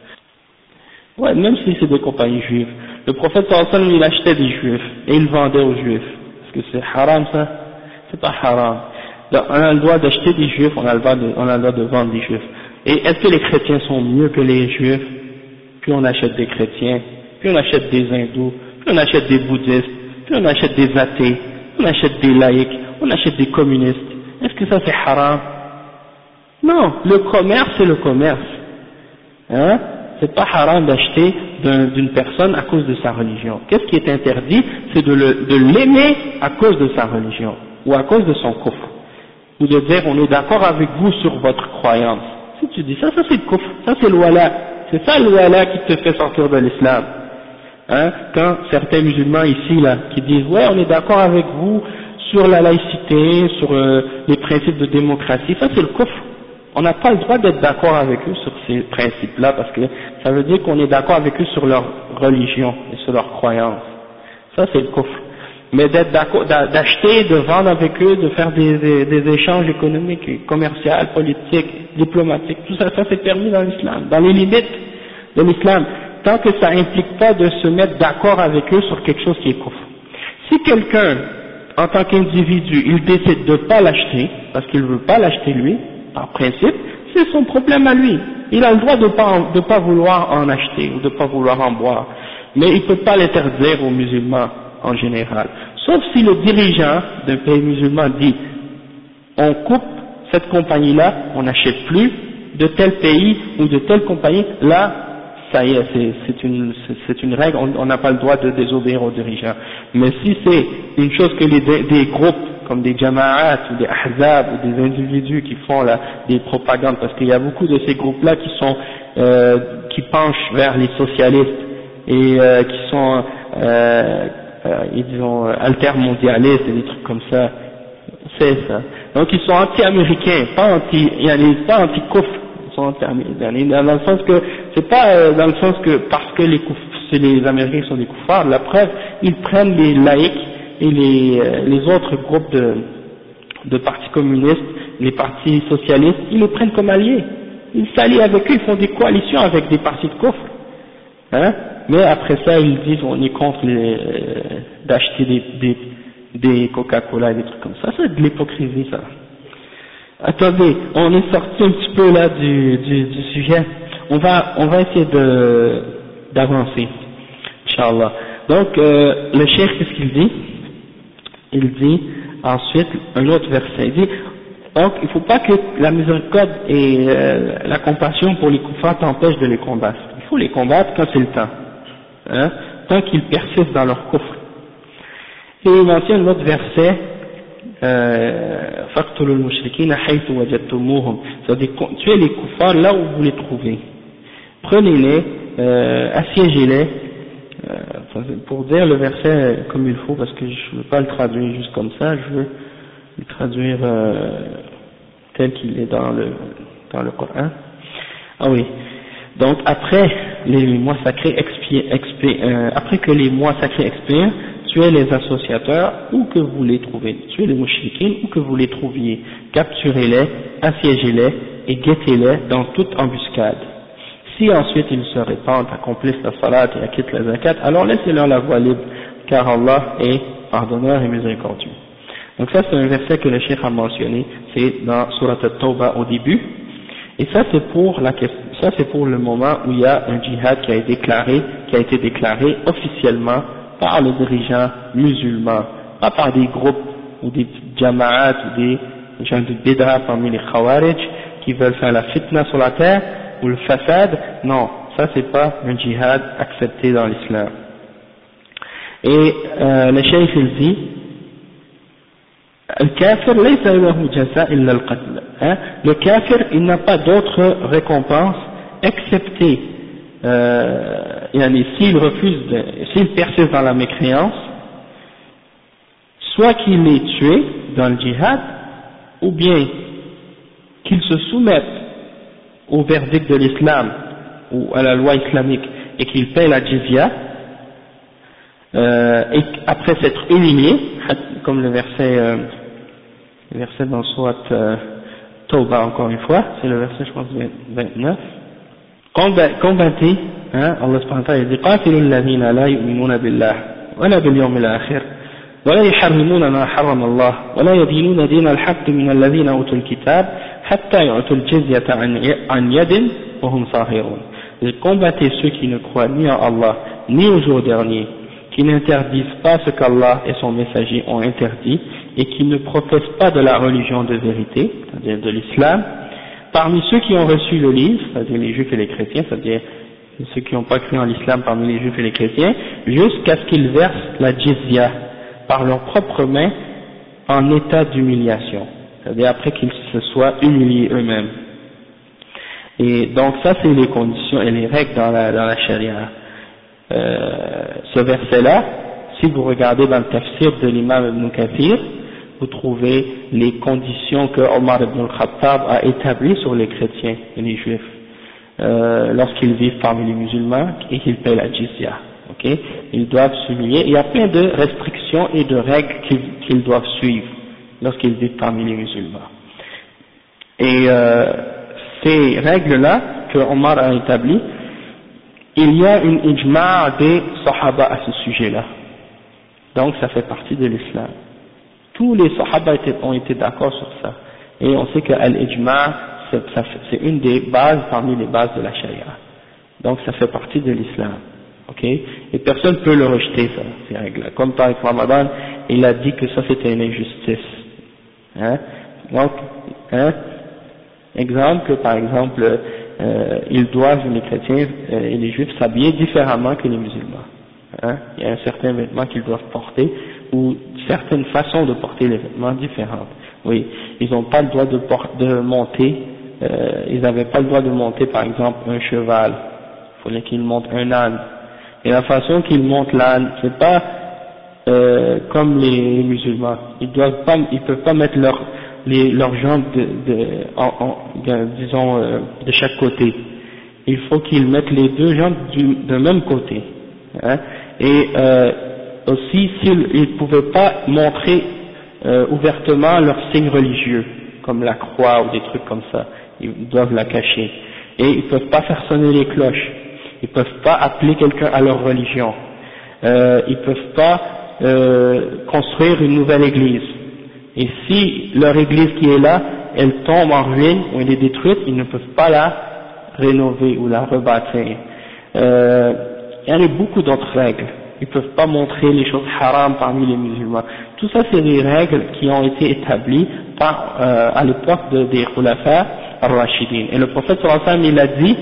Ouais, même si c'est des compagnies juives. Le prophète sallallahu alayhi wa sallam, il achetait des juifs et il vendait aux juifs. Est-ce que c'est haram ça? C'est pas haram. Donc, on a le droit d'acheter des juifs, on a le droit de vendre des juifs. Et est-ce que les chrétiens sont mieux que les juifs? Puis on achète des chrétiens, puis on achète des hindous, puis on achète des bouddhistes, puis on achète des athées, on achète des laïcs, on achète des communistes. Est-ce que ça c'est haram? Non, le commerce c'est le commerce. Hein? C'est pas haram d'acheter d'une personne à cause de sa religion. Qu'est-ce qui est interdit? C'est de l'aimer à cause de sa religion, ou à cause de son kufr. Ou de dire on est d'accord avec vous sur votre croyance. Si tu dis ça, ça c'est le kufr, ça c'est le wala. C'est ça le wala qui te fait sortir de l'islam. Hein? Quand certains musulmans ici là, qui disent ouais on est d'accord avec vous sur la laïcité, sur les principes de démocratie, ça c'est le kufr. On n'a pas le droit d'être d'accord avec eux sur ces principes-là parce que ça veut dire qu'on est d'accord avec eux sur leur religion et sur leur croyance. Ça c'est le kufr. Mais d'être d'accord, d'acheter, de vendre avec eux, de faire des échanges économiques, commerciaux, politiques, diplomatiques, tout ça, ça c'est permis dans l'islam, dans les limites de l'islam, tant que ça implique pas de se mettre d'accord avec eux sur quelque chose qui est kufr. Si quelqu'un, en tant qu'individu, il décide de pas l'acheter, parce qu'il veut pas l'acheter lui, par principe, c'est son problème à lui. Il a le droit de pas vouloir en acheter ou de pas vouloir en boire, mais il peut pas l'interdire aux musulmans en général. Sauf si le dirigeant d'un pays musulman dit on coupe cette compagnie-là, on n'achète plus de tel pays ou de telle compagnie, là, ça y est, c'est une règle, on n'a pas le droit de désobéir aux dirigeants. Mais si c'est une chose que des groupes comme des jama'at ou des ahzab ou des individus qui font des propagandes, parce qu'il y a beaucoup de ces groupes-là qui penchent vers les socialistes et qui sont ils ont altermondialistes et des trucs comme ça, c'est ça. Donc ils sont anti-américains, pas anti-kufr, ils sont anti-américains, dans le sens que, c'est pas dans le sens que parce que les Américains sont des koufars, la preuve, ils prennent les laïcs et les autres groupes de partis communistes, les partis socialistes, ils les prennent comme alliés, ils s'allient avec eux, ils font des coalitions avec des partis de kufr, hein. Mais après ça, ils disent on est contre d'acheter des Coca-Cola et des trucs comme ça. C'est de l'hypocrisie, ça. Attendez, on est sorti un petit peu là du sujet. On va essayer d'avancer, Inch'Allah. Donc, le cheikh, qu'est-ce qu'il dit? Il dit ensuite un autre verset. Il dit donc, il ne faut pas que la miséricorde et la compassion pour les kuffars t'empêchent de les combattre. Il faut les combattre quand c'est le temps. Hein, tant qu'ils persistent dans leur kufr. Et il mentionne l'autre verset, فَاقْتُلُوا الْمُشْرِكِينَ حَيْثُ وَجَدْتُمُوهُم, c'est-à-dire tuez les kuffars là où vous les trouvez. Prenez-les, assiégez-les, pour dire le verset comme il faut, parce que je ne veux pas le traduire juste comme ça, je veux le traduire tel qu'il est dans le Coran. Ah oui. Donc après les mois sacrés après que les mois sacrés expirent, tuez les associateurs où que vous les trouvez, tuez les mouchriquins où que vous les trouviez, capturez-les, assiégez-les et guettez-les dans toute embuscade. Si ensuite ils se répandent, accomplissent la salat et acquittent la zakat, alors laissez-leur la voie libre, car Allah est pardonneur et miséricordieux. Donc ça c'est un verset que le cheikh a mentionné, c'est dans Surat At-Tawbah au début, et ça c'est pour le moment où il y a un djihad qui a été déclaré officiellement par le dirigeant musulman, pas par des groupes ou des jama'at ou des gens de bid'a parmi les khawarij qui veulent faire la fitna sur la terre ou le fasad. Non, ça c'est pas un djihad accepté dans l'islam. Et le cheikh il dit le kafir, il n'a pas d'autre récompense excepté s'il persiste dans la mécréance, soit qu'il est tué dans le djihad, ou bien qu'il se soumette au verdict de l'islam ou à la loi islamique et qu'il paie la jizya, et après s'être humilié, comme le verset dans Surat Tawbah encore une fois, c'est le verset je pense 29, combattez, Allah subhanahu wa ta'ala dit قاتلوا الذين لا يؤمنون بالله ولا باليوم الآخر ولا يحرمون ما حرم الله ولا يدينون دين الحق من الذين أوتوا الكتاب حتى يعطوا الجزية عن يد وهم صاغرون. Combattez ceux qui ne croient ni en Allah ni au jour dernier, qui n'interdisent pas ce qu'Allah et son messager ont interdit et qui ne professent pas de la religion de vérité, c'est-à-dire de l'islam, parmi ceux qui ont reçu le livre, c'est-à-dire les juifs et les chrétiens, c'est-à-dire ceux qui n'ont pas cru en l'islam parmi les juifs et les chrétiens, jusqu'à ce qu'ils versent la jizya par leurs propres mains en état d'humiliation, c'est-à-dire après qu'ils se soient humiliés eux-mêmes. Et donc ça c'est les conditions et les règles dans la charia. Ce verset-là, si vous regardez dans le tafsir de l'imam Ibn Kathir, vous trouvez les conditions que Omar ibn al-Khattab a établies sur les chrétiens et les juifs lorsqu'ils vivent parmi les musulmans et qu'ils paient la jizya. Okay? Ils doivent s'humilier. Il y a plein de restrictions et de règles qu'ils doivent suivre lorsqu'ils vivent parmi les musulmans. Et ces règles-là que Omar a établies, il y a une ijma' des sahaba à ce sujet-là. Donc ça fait partie de l'islam. Tous les sahaba ont été d'accord sur ça. Et on sait que l'ijma' c'est une des bases parmi les bases de la charia. Donc ça fait partie de l'islam. Ok? Et personne ne peut le rejeter, ça, ces règles-là. Comme par exemple Ramadan, il a dit que ça c'était une injustice. Donc, exemple que par exemple, ils doivent, les chrétiens et les juifs, s'habiller différemment que les musulmans. Il y a un certain vêtement qu'ils doivent porter, ou certaines façons de porter les vêtements différentes. Oui, ils n'ont pas le droit de monter, ils n'avaient pas le droit de monter par exemple un cheval, il fallait qu'ils montent un âne. Et la façon qu'ils montent l'âne, c'est pas comme les musulmans. Ils peuvent pas mettre leurs jambes disons de chaque côté. Il faut qu'ils mettent les deux jambes de même côté. Et aussi s'ils ne pouvaient pas montrer ouvertement leurs signes religieux, comme la croix ou des trucs comme ça, ils doivent la cacher. Et ils ne peuvent pas faire sonner les cloches, ils ne peuvent pas appeler quelqu'un à leur religion, ils ne peuvent pas construire une nouvelle église. Et si leur église qui est là, elle tombe en ruine ou elle est détruite, ils ne peuvent pas la rénover ou la rebâtir. Il y a beaucoup d'autres règles. Ils ne peuvent pas montrer les choses haram parmi les musulmans. Tout ça, c'est des règles qui ont été établies à l'époque des khulafa al-Rashidin. Et le prophète sallallahu alayhi wa sallam, il a dit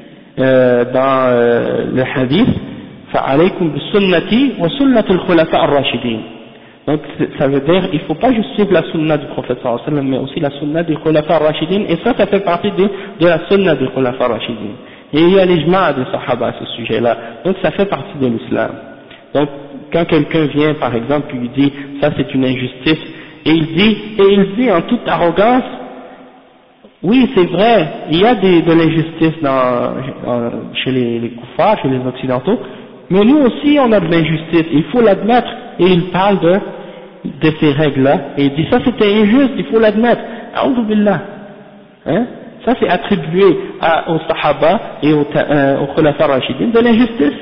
dans le hadith, فَعَلَيْكُمْ بِالسُنَّةِ وَسُنَّةِ الْخُلَفَاءِ الرَّاشِدِينَ. Donc ça veut dire il ne faut pas juste suivre la sunna du prophète sallallahu alayhi wa sallam, mais aussi la sunna des khulafa al-Rashidin, et ça fait partie de la sunna des khulafa al-Rashidin. Et il y a l'ijma' des sahaba à ce sujet-là, donc ça fait partie de l'islam. Donc, quand quelqu'un vient, par exemple, lui dit, ça c'est une injustice, et il dit en toute arrogance, oui, c'est vrai, il y a de l'injustice chez les koufars, chez les occidentaux, mais nous aussi on a de l'injustice, il faut l'admettre, et il parle de ces règles-là, et il dit ça c'était injuste, il faut l'admettre, a'oudhu billah, hein, ça c'est attribué aux sahaba et aux khulafa rashidin de l'injustice.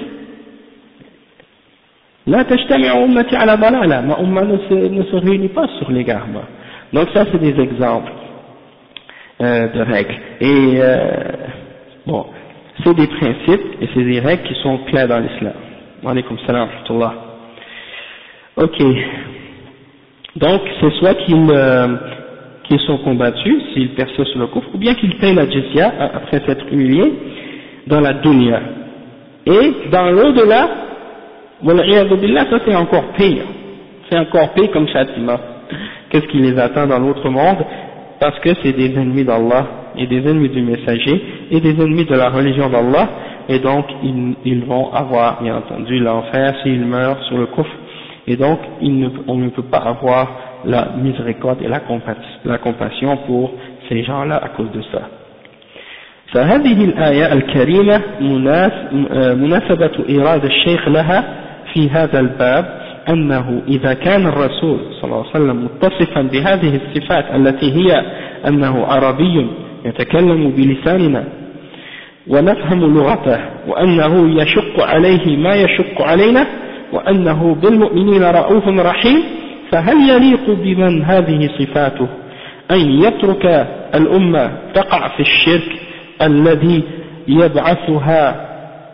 La tajtami'u ummati ala dalala, ma umma ne se réunit pas sur l'égarement. Donc ça c'est des exemples de règles. Et bon, c'est des principes et c'est des règles qui sont claires dans l'islam. Wa alaykum salam wa rahmatullah. Ok. Donc c'est soit qu'ils sont combattus s'ils persistent sur le kufr, ou bien qu'ils payent la jizya après s'être humiliés dans la dunya. Et dans l'au-delà, ça c'est encore pire. C'est encore pire comme châtiment. Qu'est-ce qui les attend dans l'autre monde? Parce que c'est des ennemis d'Allah et des ennemis du messager et des ennemis de la religion d'Allah, et donc ils vont avoir bien entendu l'enfer s'ils meurent sur le kufr, et donc on ne peut pas avoir la miséricorde et la compassion pour ces gens-là à cause de ça. فهذه الآية الكريمة مناسبة إيراد الشيخ لها في هذا الباب أنه إذا كان الرسول صلى الله عليه وسلم متصفا بهذه الصفات التي هي أنه عربي يتكلم بلساننا ونفهم لغته، وأنه يشق عليه ما يشق علينا، وأنه بالمؤمنين رؤوف رحيم، فهل يليق بمن هذه صفاته أن يترك الأمة تقع في الشرك الذي يبعثها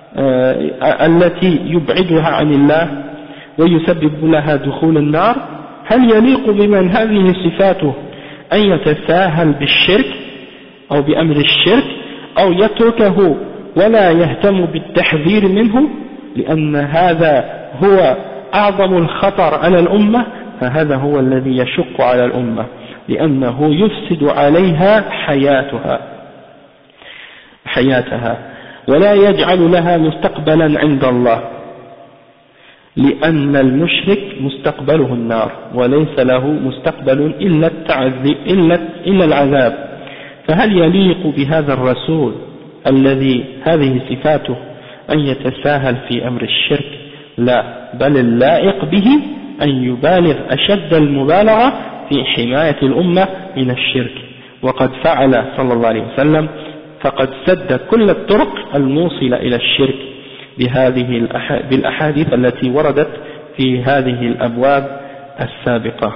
التي يبعدها عن الله ويسبب لها دخول النار؟ هل يليق بمن هذه صفاته أن يتساهل بالشرك أو بأمر الشرك أو يتركه ولا يهتم بالتحذير منه، لأن هذا هو أعظم الخطر على الأمة، فهذا هو الذي يشق على الأمة لأنه يفسد عليها حياتها ولا يجعل لها مستقبلا عند الله، لأن المشرك مستقبله النار وليس له مستقبل إلا العذاب. فهل يليق بهذا الرسول الذي هذه صفاته أن يتساهل في أمر الشرك؟ لا، بل اللائق به أن يبالغ أشد المبالغة في حماية الأمة من الشرك، وقد فعل صلى الله عليه وسلم، فقد سد كل الطرق الموصلة إلى الشرك بالأحاديث التي وردت في هذه الأبواب السابقة.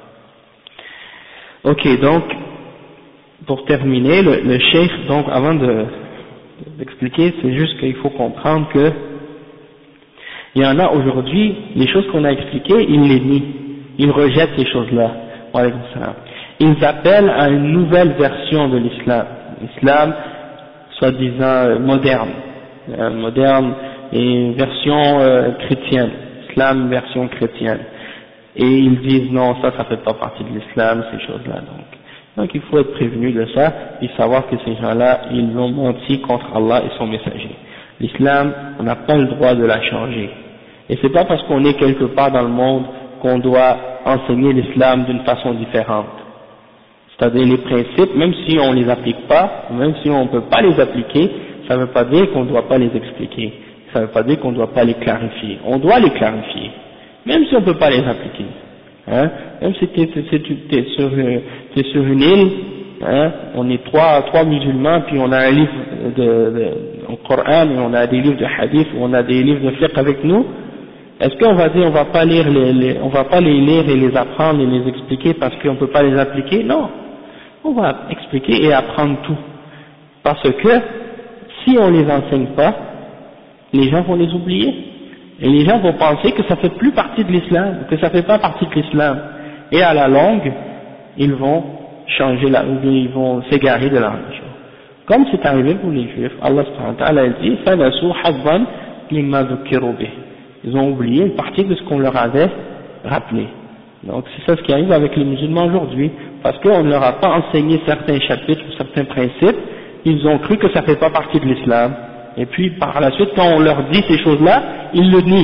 Ok, donc pour terminer, le cheikh, donc avant d'expliquer, c'est juste qu'il faut comprendre que il y en a aujourd'hui, les choses qu'on a expliquées, ils les nient, ils rejettent ces choses-là. Ils appellent à une nouvelle version de l'islam, l'islam soi-disant moderne et version chrétienne, islam version chrétienne, et ils disent non, ça fait pas partie de l'islam, ces choses-là. Donc il faut être prévenu de ça et savoir que ces gens-là, ils ont menti contre Allah et son messager. L'islam, on n'a pas le droit de la changer, et c'est pas parce qu'on est quelque part dans le monde qu'on doit enseigner l'islam d'une façon différente. C'est-à-dire les principes, même si on les applique pas, même si on ne peut pas les appliquer, ça ne veut pas dire qu'on ne doit pas les expliquer, ça ne veut pas dire qu'on ne doit pas les clarifier. On doit les clarifier, même si on ne peut pas les appliquer. Hein? Même si t'es sur une île, hein? On est trois musulmans, puis on a un livre au Coran, et on a des livres de hadith, ou on a des livres de fiqh avec nous. Est-ce qu'on va dire on va pas lire on va pas les lire et les apprendre et les expliquer parce qu'on ne peut pas les appliquer? Non, on va expliquer et apprendre tout, parce que si on les enseigne pas, les gens vont les oublier et les gens vont penser que ça fait plus partie de l'islam, que ça fait pas partie de l'islam, et à la longue ils vont changer ou bien ils vont s'égarer de la religion, comme c'est arrivé pour les juifs. Allah subhanahu wa ta'ala dit فَنَسُوا حَظًّا مِمَّا ذُكِّرُوا بِهِ, ils ont oublié une partie de ce qu'on leur avait rappelé. Donc c'est ça ce qui arrive avec les musulmans aujourd'hui, parce qu'on ne leur a pas enseigné certains chapitres ou certains principes, ils ont cru que ça ne fait pas partie de l'islam, et puis par la suite quand on leur dit ces choses-là, ils le nient,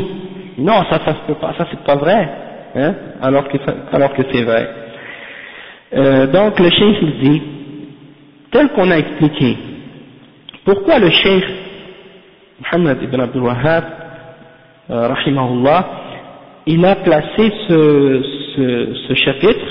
non, ça se peut pas, ça c'est pas vrai, hein, alors que c'est vrai. Donc le cheikh il dit, tel qu'on a expliqué, pourquoi le cheikh Muhammad ibn Abdul Wahhab, rahimahullah, il a placé ce chapitre,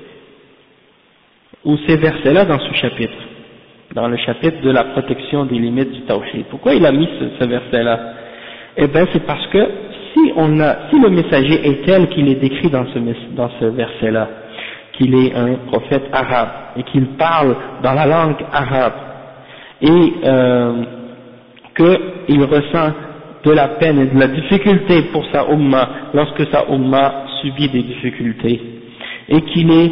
ou ces versets-là dans ce chapitre, dans le chapitre de la protection des limites du tawhid. Pourquoi il a mis ce verset-là? Eh bien c'est parce que si le messager est tel qu'il est décrit dans ce verset-là, qu'il est un prophète arabe et qu'il parle dans la langue arabe et qu'il ressent de la peine et de la difficulté pour sa umma lorsque sa umma subit des difficultés et qu'il est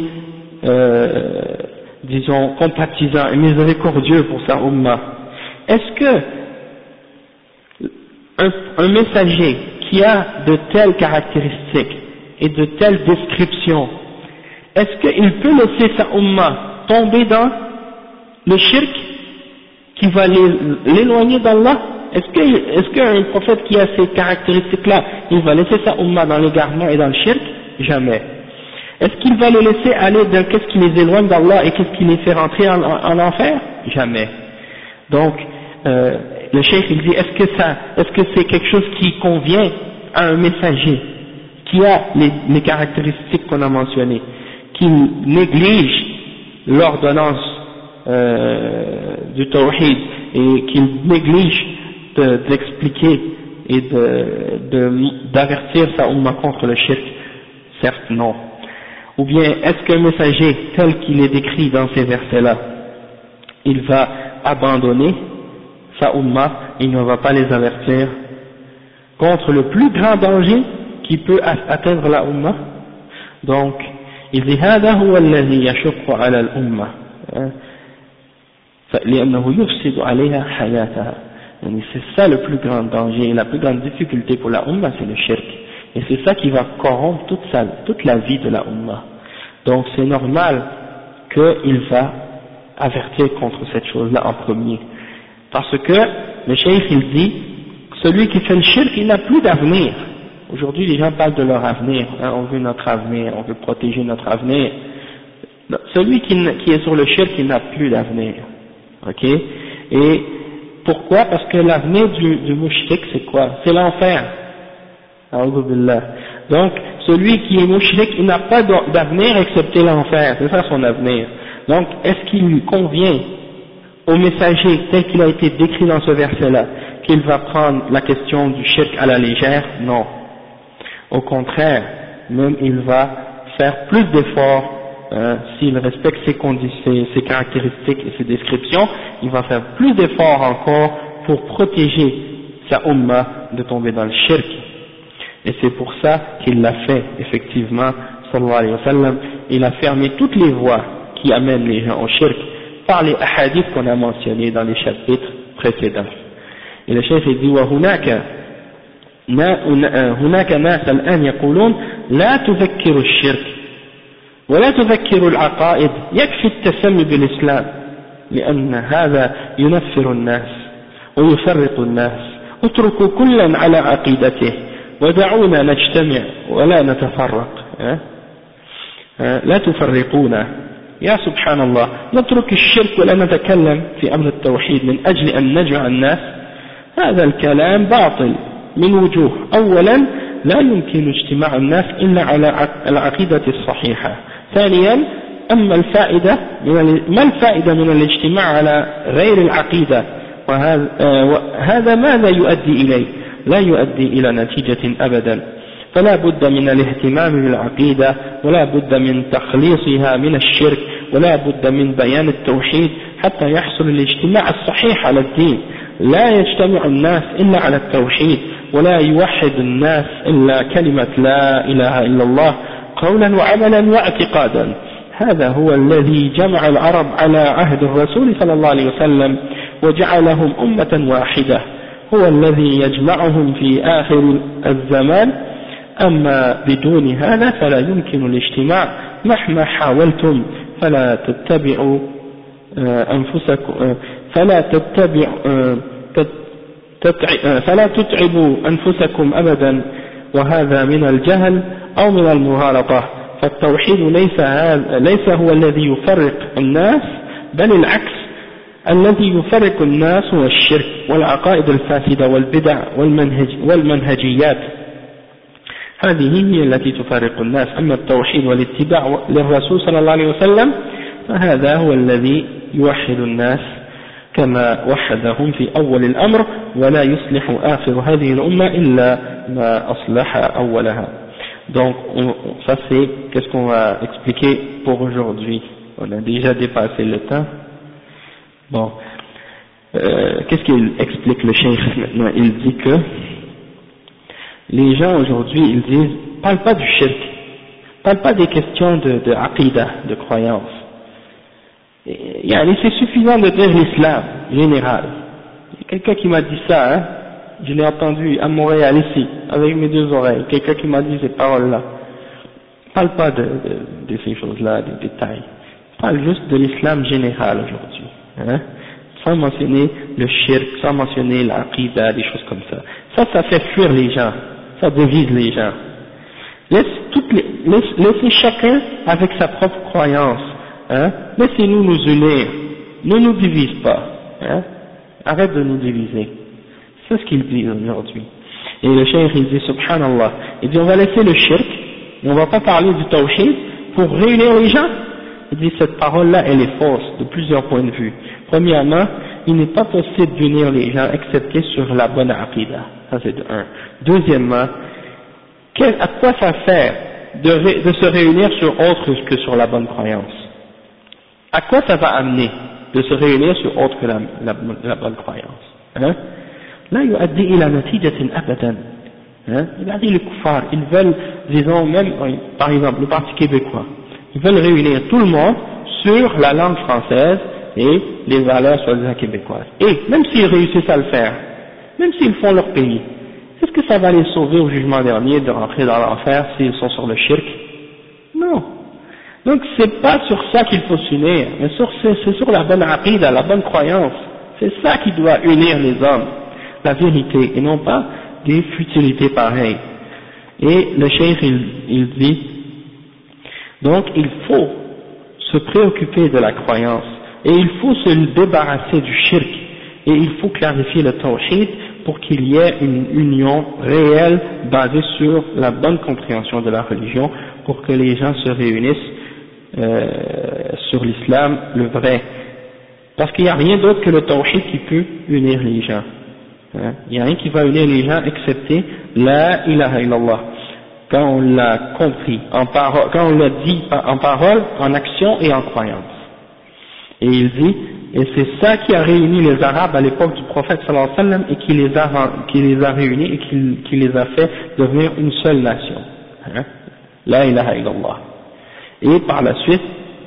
disons compatisant et miséricordieux pour sa umma, est-ce que un messager qui a de telles caractéristiques et de telles descriptions, est-ce qu'il peut laisser sa umma tomber dans le shirk qui va l'éloigner d'Allah? Est-ce qu'un prophète qui a ces caractéristiques-là, il va laisser sa umma dans l'égarement et dans le shirk? Jamais. Est-ce qu'il va les laisser aller dans qu'est-ce qui les éloigne d'Allah et qu'est-ce qui les fait rentrer en enfer? Jamais. Donc, le cheikh il dit, est-ce que c'est quelque chose qui convient à un messager qui a les caractéristiques qu'on a mentionnées, qui néglige l'ordonnance du tawhid et qui néglige d'expliquer et d'avertir sa umma contre le shirk? Certes non. Ou bien est-ce qu'un messager tel qu'il est décrit dans ces versets-là, il va abandonner sa umma, il ne va pas les avertir contre le plus grand danger qui peut atteindre la umma? Donc il dit هذا هو الذي يشق على الأمة لأنه يفسد عليها حياتها. C'est ça le plus grand danger et la plus grande difficulté pour la umma, c'est le shirk, et c'est ça qui va corrompre toute la vie de la umma. Donc c'est normal qu'il va avertir contre cette chose-là en premier, parce que le cheikh il dit, celui qui fait le shirk, il n'a plus d'avenir. Aujourd'hui les gens parlent de leur avenir, hein, on veut notre avenir, on veut protéger notre avenir. Celui qui est sur le shirk, il n'a plus d'avenir. Ok? Et pourquoi? Parce que l'avenir du mushrik c'est quoi? C'est l'enfer. A'udhu billah. Donc celui qui est mushrik, il n'a pas d'avenir excepté l'enfer, c'est ça son avenir. Donc est-ce qu'il lui convient au messager tel qu'il a été décrit dans ce verset-là qu'il va prendre la question du shirk à la légère? Non. Au contraire, même il va faire plus d'efforts, s'il respecte ses caractéristiques et ses descriptions, il va faire plus d'efforts encore pour protéger sa umma de tomber dans le shirk. Et c'est pour ça qu'il l'a fait, effectivement, sallallahu alayhi wa sallam, il a fermé toutes les voies qui amènent les gens au shirk par les hadiths qu'on a mentionnés dans les chapitres précédents. Et le chef dit هناك ناس الآن يقولون لا تذكروا الشرك ولا تذكروا العقائد، يكفي التسمي بالإسلام، لأن هذا ينفر الناس ويفرق الناس، اتركوا كلا على عقيدته ودعونا نجتمع ولا نتفرق، لا تفرقونا. يا سبحان الله، نترك الشرك ولا نتكلم في أمر التوحيد من أجل أن نجمع الناس؟ هذا الكلام باطل من وجوه. أولا لا يمكن اجتماع الناس إلا على العقيدة الصحيحة. ثانيا ما الفائدة من الاجتماع على غير العقيدة؟ وهذا ماذا يؤدي إليه؟ لا يؤدي إلى نتيجة أبدا. فلا بد من الاهتمام بالعقيدة، ولا بد من تخليصها من الشرك، ولا بد من بيان التوحيد حتى يحصل الاجتماع الصحيح على الدين. لا يجتمع الناس إلا على التوحيد، ولا يوحد الناس إلا كلمة لا إله إلا الله قولا وعملا واعتقادا. هذا هو الذي جمع العرب على عهد الرسول صلى الله عليه وسلم وجعلهم أمة واحدة، هو الذي يجمعهم في آخر الزمان. أما بدون هذا فلا يمكن الاجتماع مهما حاولتم. فلا تتبعوا أنفسكم فلا تتعبوا أنفسكم أبدا وهذا من الجهل أو من المغالطة فالتوحيد ليس هو الذي يفرق الناس بل العكس الذي يفرق الناس هو الشرك والعقائد الفاسدة والبدع والمنهجيات هذه هي التي تفرق الناس أما التوحيد والاتباع للرسول صلى الله عليه وسلم فهذا هو الذي يوحد الناس كما وحدهم في أول الأمر ولا يصلح آخر هذه الأمة إلا ما أصلح أولها. Donc ça c'est qu'est-ce qu'on va expliquer pour aujourd'hui. On a déjà dépassé le temps. Bon, qu'est-ce qu'il explique le cheikh maintenant? Il dit que les gens aujourd'hui ils disent parle pas du shirk, parle pas des questions de aqidah, de croyance. C'est suffisant de dire l'islam général. Il y a quelqu'un qui m'a dit ça, hein, je l'ai entendu à Montréal ici, avec mes deux oreilles, quelqu'un qui m'a dit ces paroles-là. Parle pas de ces choses-là, des détails. Parle juste de l'islam général aujourd'hui, hein, sans mentionner le shirk, sans mentionner l'aqidah, des choses comme ça. Ça fait fuir les gens, ça divise les gens. Laissez chacun avec sa propre croyance. Hein? Laissez-nous nous unir, ne nous divise pas, hein? Arrête de nous diviser. C'est ce qu'il dit aujourd'hui. Et le cheikh il dit subhanallah, il dit on va laisser le shirk, et on va pas parler du tawhid pour réunir les gens. Il dit cette parole-là elle est fausse de plusieurs points de vue. Premièrement, il n'est pas possible d'unir les gens excepté sur la bonne aqidah, ça c'est de un. Deuxièmement, à quoi ça sert de se réunir sur autre que sur la bonne croyance? À quoi ça va amener de se réunir sur autre que la bonne croyance, hein? Là, يؤدي إلى نتيجة أبدا. Il a dit les kuffars, ils veulent, disons même, par exemple, le Parti québécois, ils veulent réunir tout le monde sur la langue française et les valeurs soi-disant québécoises. Et même s'ils réussissent à le faire, même s'ils font leur pays, est-ce que ça va les sauver au jugement dernier de rentrer dans l'enfer s'ils sont sur le shirk? Non. Donc c'est pas sur ça qu'il faut s'unir, mais c'est sur la bonne aqidah, la bonne croyance. C'est ça qui doit unir les hommes, la vérité, et non pas des futilités pareilles. Et le cheikh il dit, donc il faut se préoccuper de la croyance, et il faut se débarrasser du shirk, et il faut clarifier le tawhid pour qu'il y ait une union réelle basée sur la bonne compréhension de la religion, pour que les gens se réunissent sur l'islam, le vrai, parce qu'il n'y a rien d'autre que le tawhid qui peut unir les gens, hein? Il n'y a rien qui va unir les gens excepté la ilaha illallah, quand on l'a compris en parole, quand on l'a dit en parole, en action et en croyance. Et il dit, et c'est ça qui a réuni les Arabes à l'époque du prophète sallallahu alayhi wa sallam et qui les a réunis et qui les a fait devenir une seule nation, hein? La ilaha illallah. Et par la suite,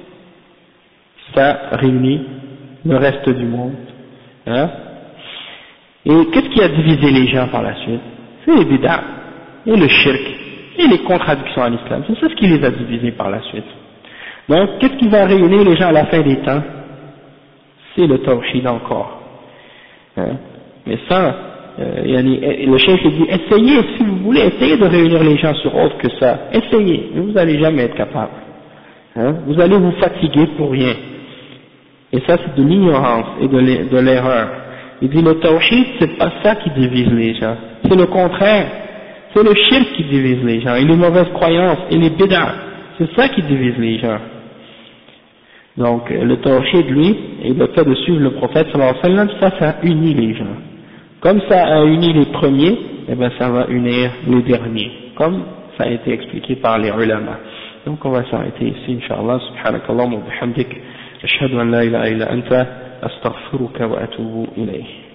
ça réunit le reste du monde, hein? Et qu'est-ce qui a divisé les gens par la suite? C'est les bid'a, et le shirk, et les contradictions à l'islam. C'est ça ce qui les a divisés par la suite. Donc, qu'est-ce qui va réunir les gens à la fin des temps? C'est le tawhid encore, hein? Mais ça, le cheikh dit, essayez, si vous voulez, essayez de réunir les gens sur autre que ça. Essayez, mais vous n'allez jamais être capable. Hein? Vous allez vous fatiguer pour rien. Et ça c'est de l'ignorance et de l'erreur. Il dit le tawhid c'est pas ça qui divise les gens, c'est le contraire, c'est le shirk qui divise les gens, et les mauvaises croyances, et les bid'a, c'est ça qui divise les gens. Donc le tawhid lui, et le fait de suivre le prophète sallallahu alayhi wa sallam, ça unit les gens. Comme ça a uni les premiers, et ben ça va unir les derniers, comme ça a été expliqué par les ulama. Donc on va s'arrêter ici, Inch'Allah, subhanakallahumma wa bihamdik, ashhadu an la ilaha illa anta, astaghfiruka wa atubu ilayh.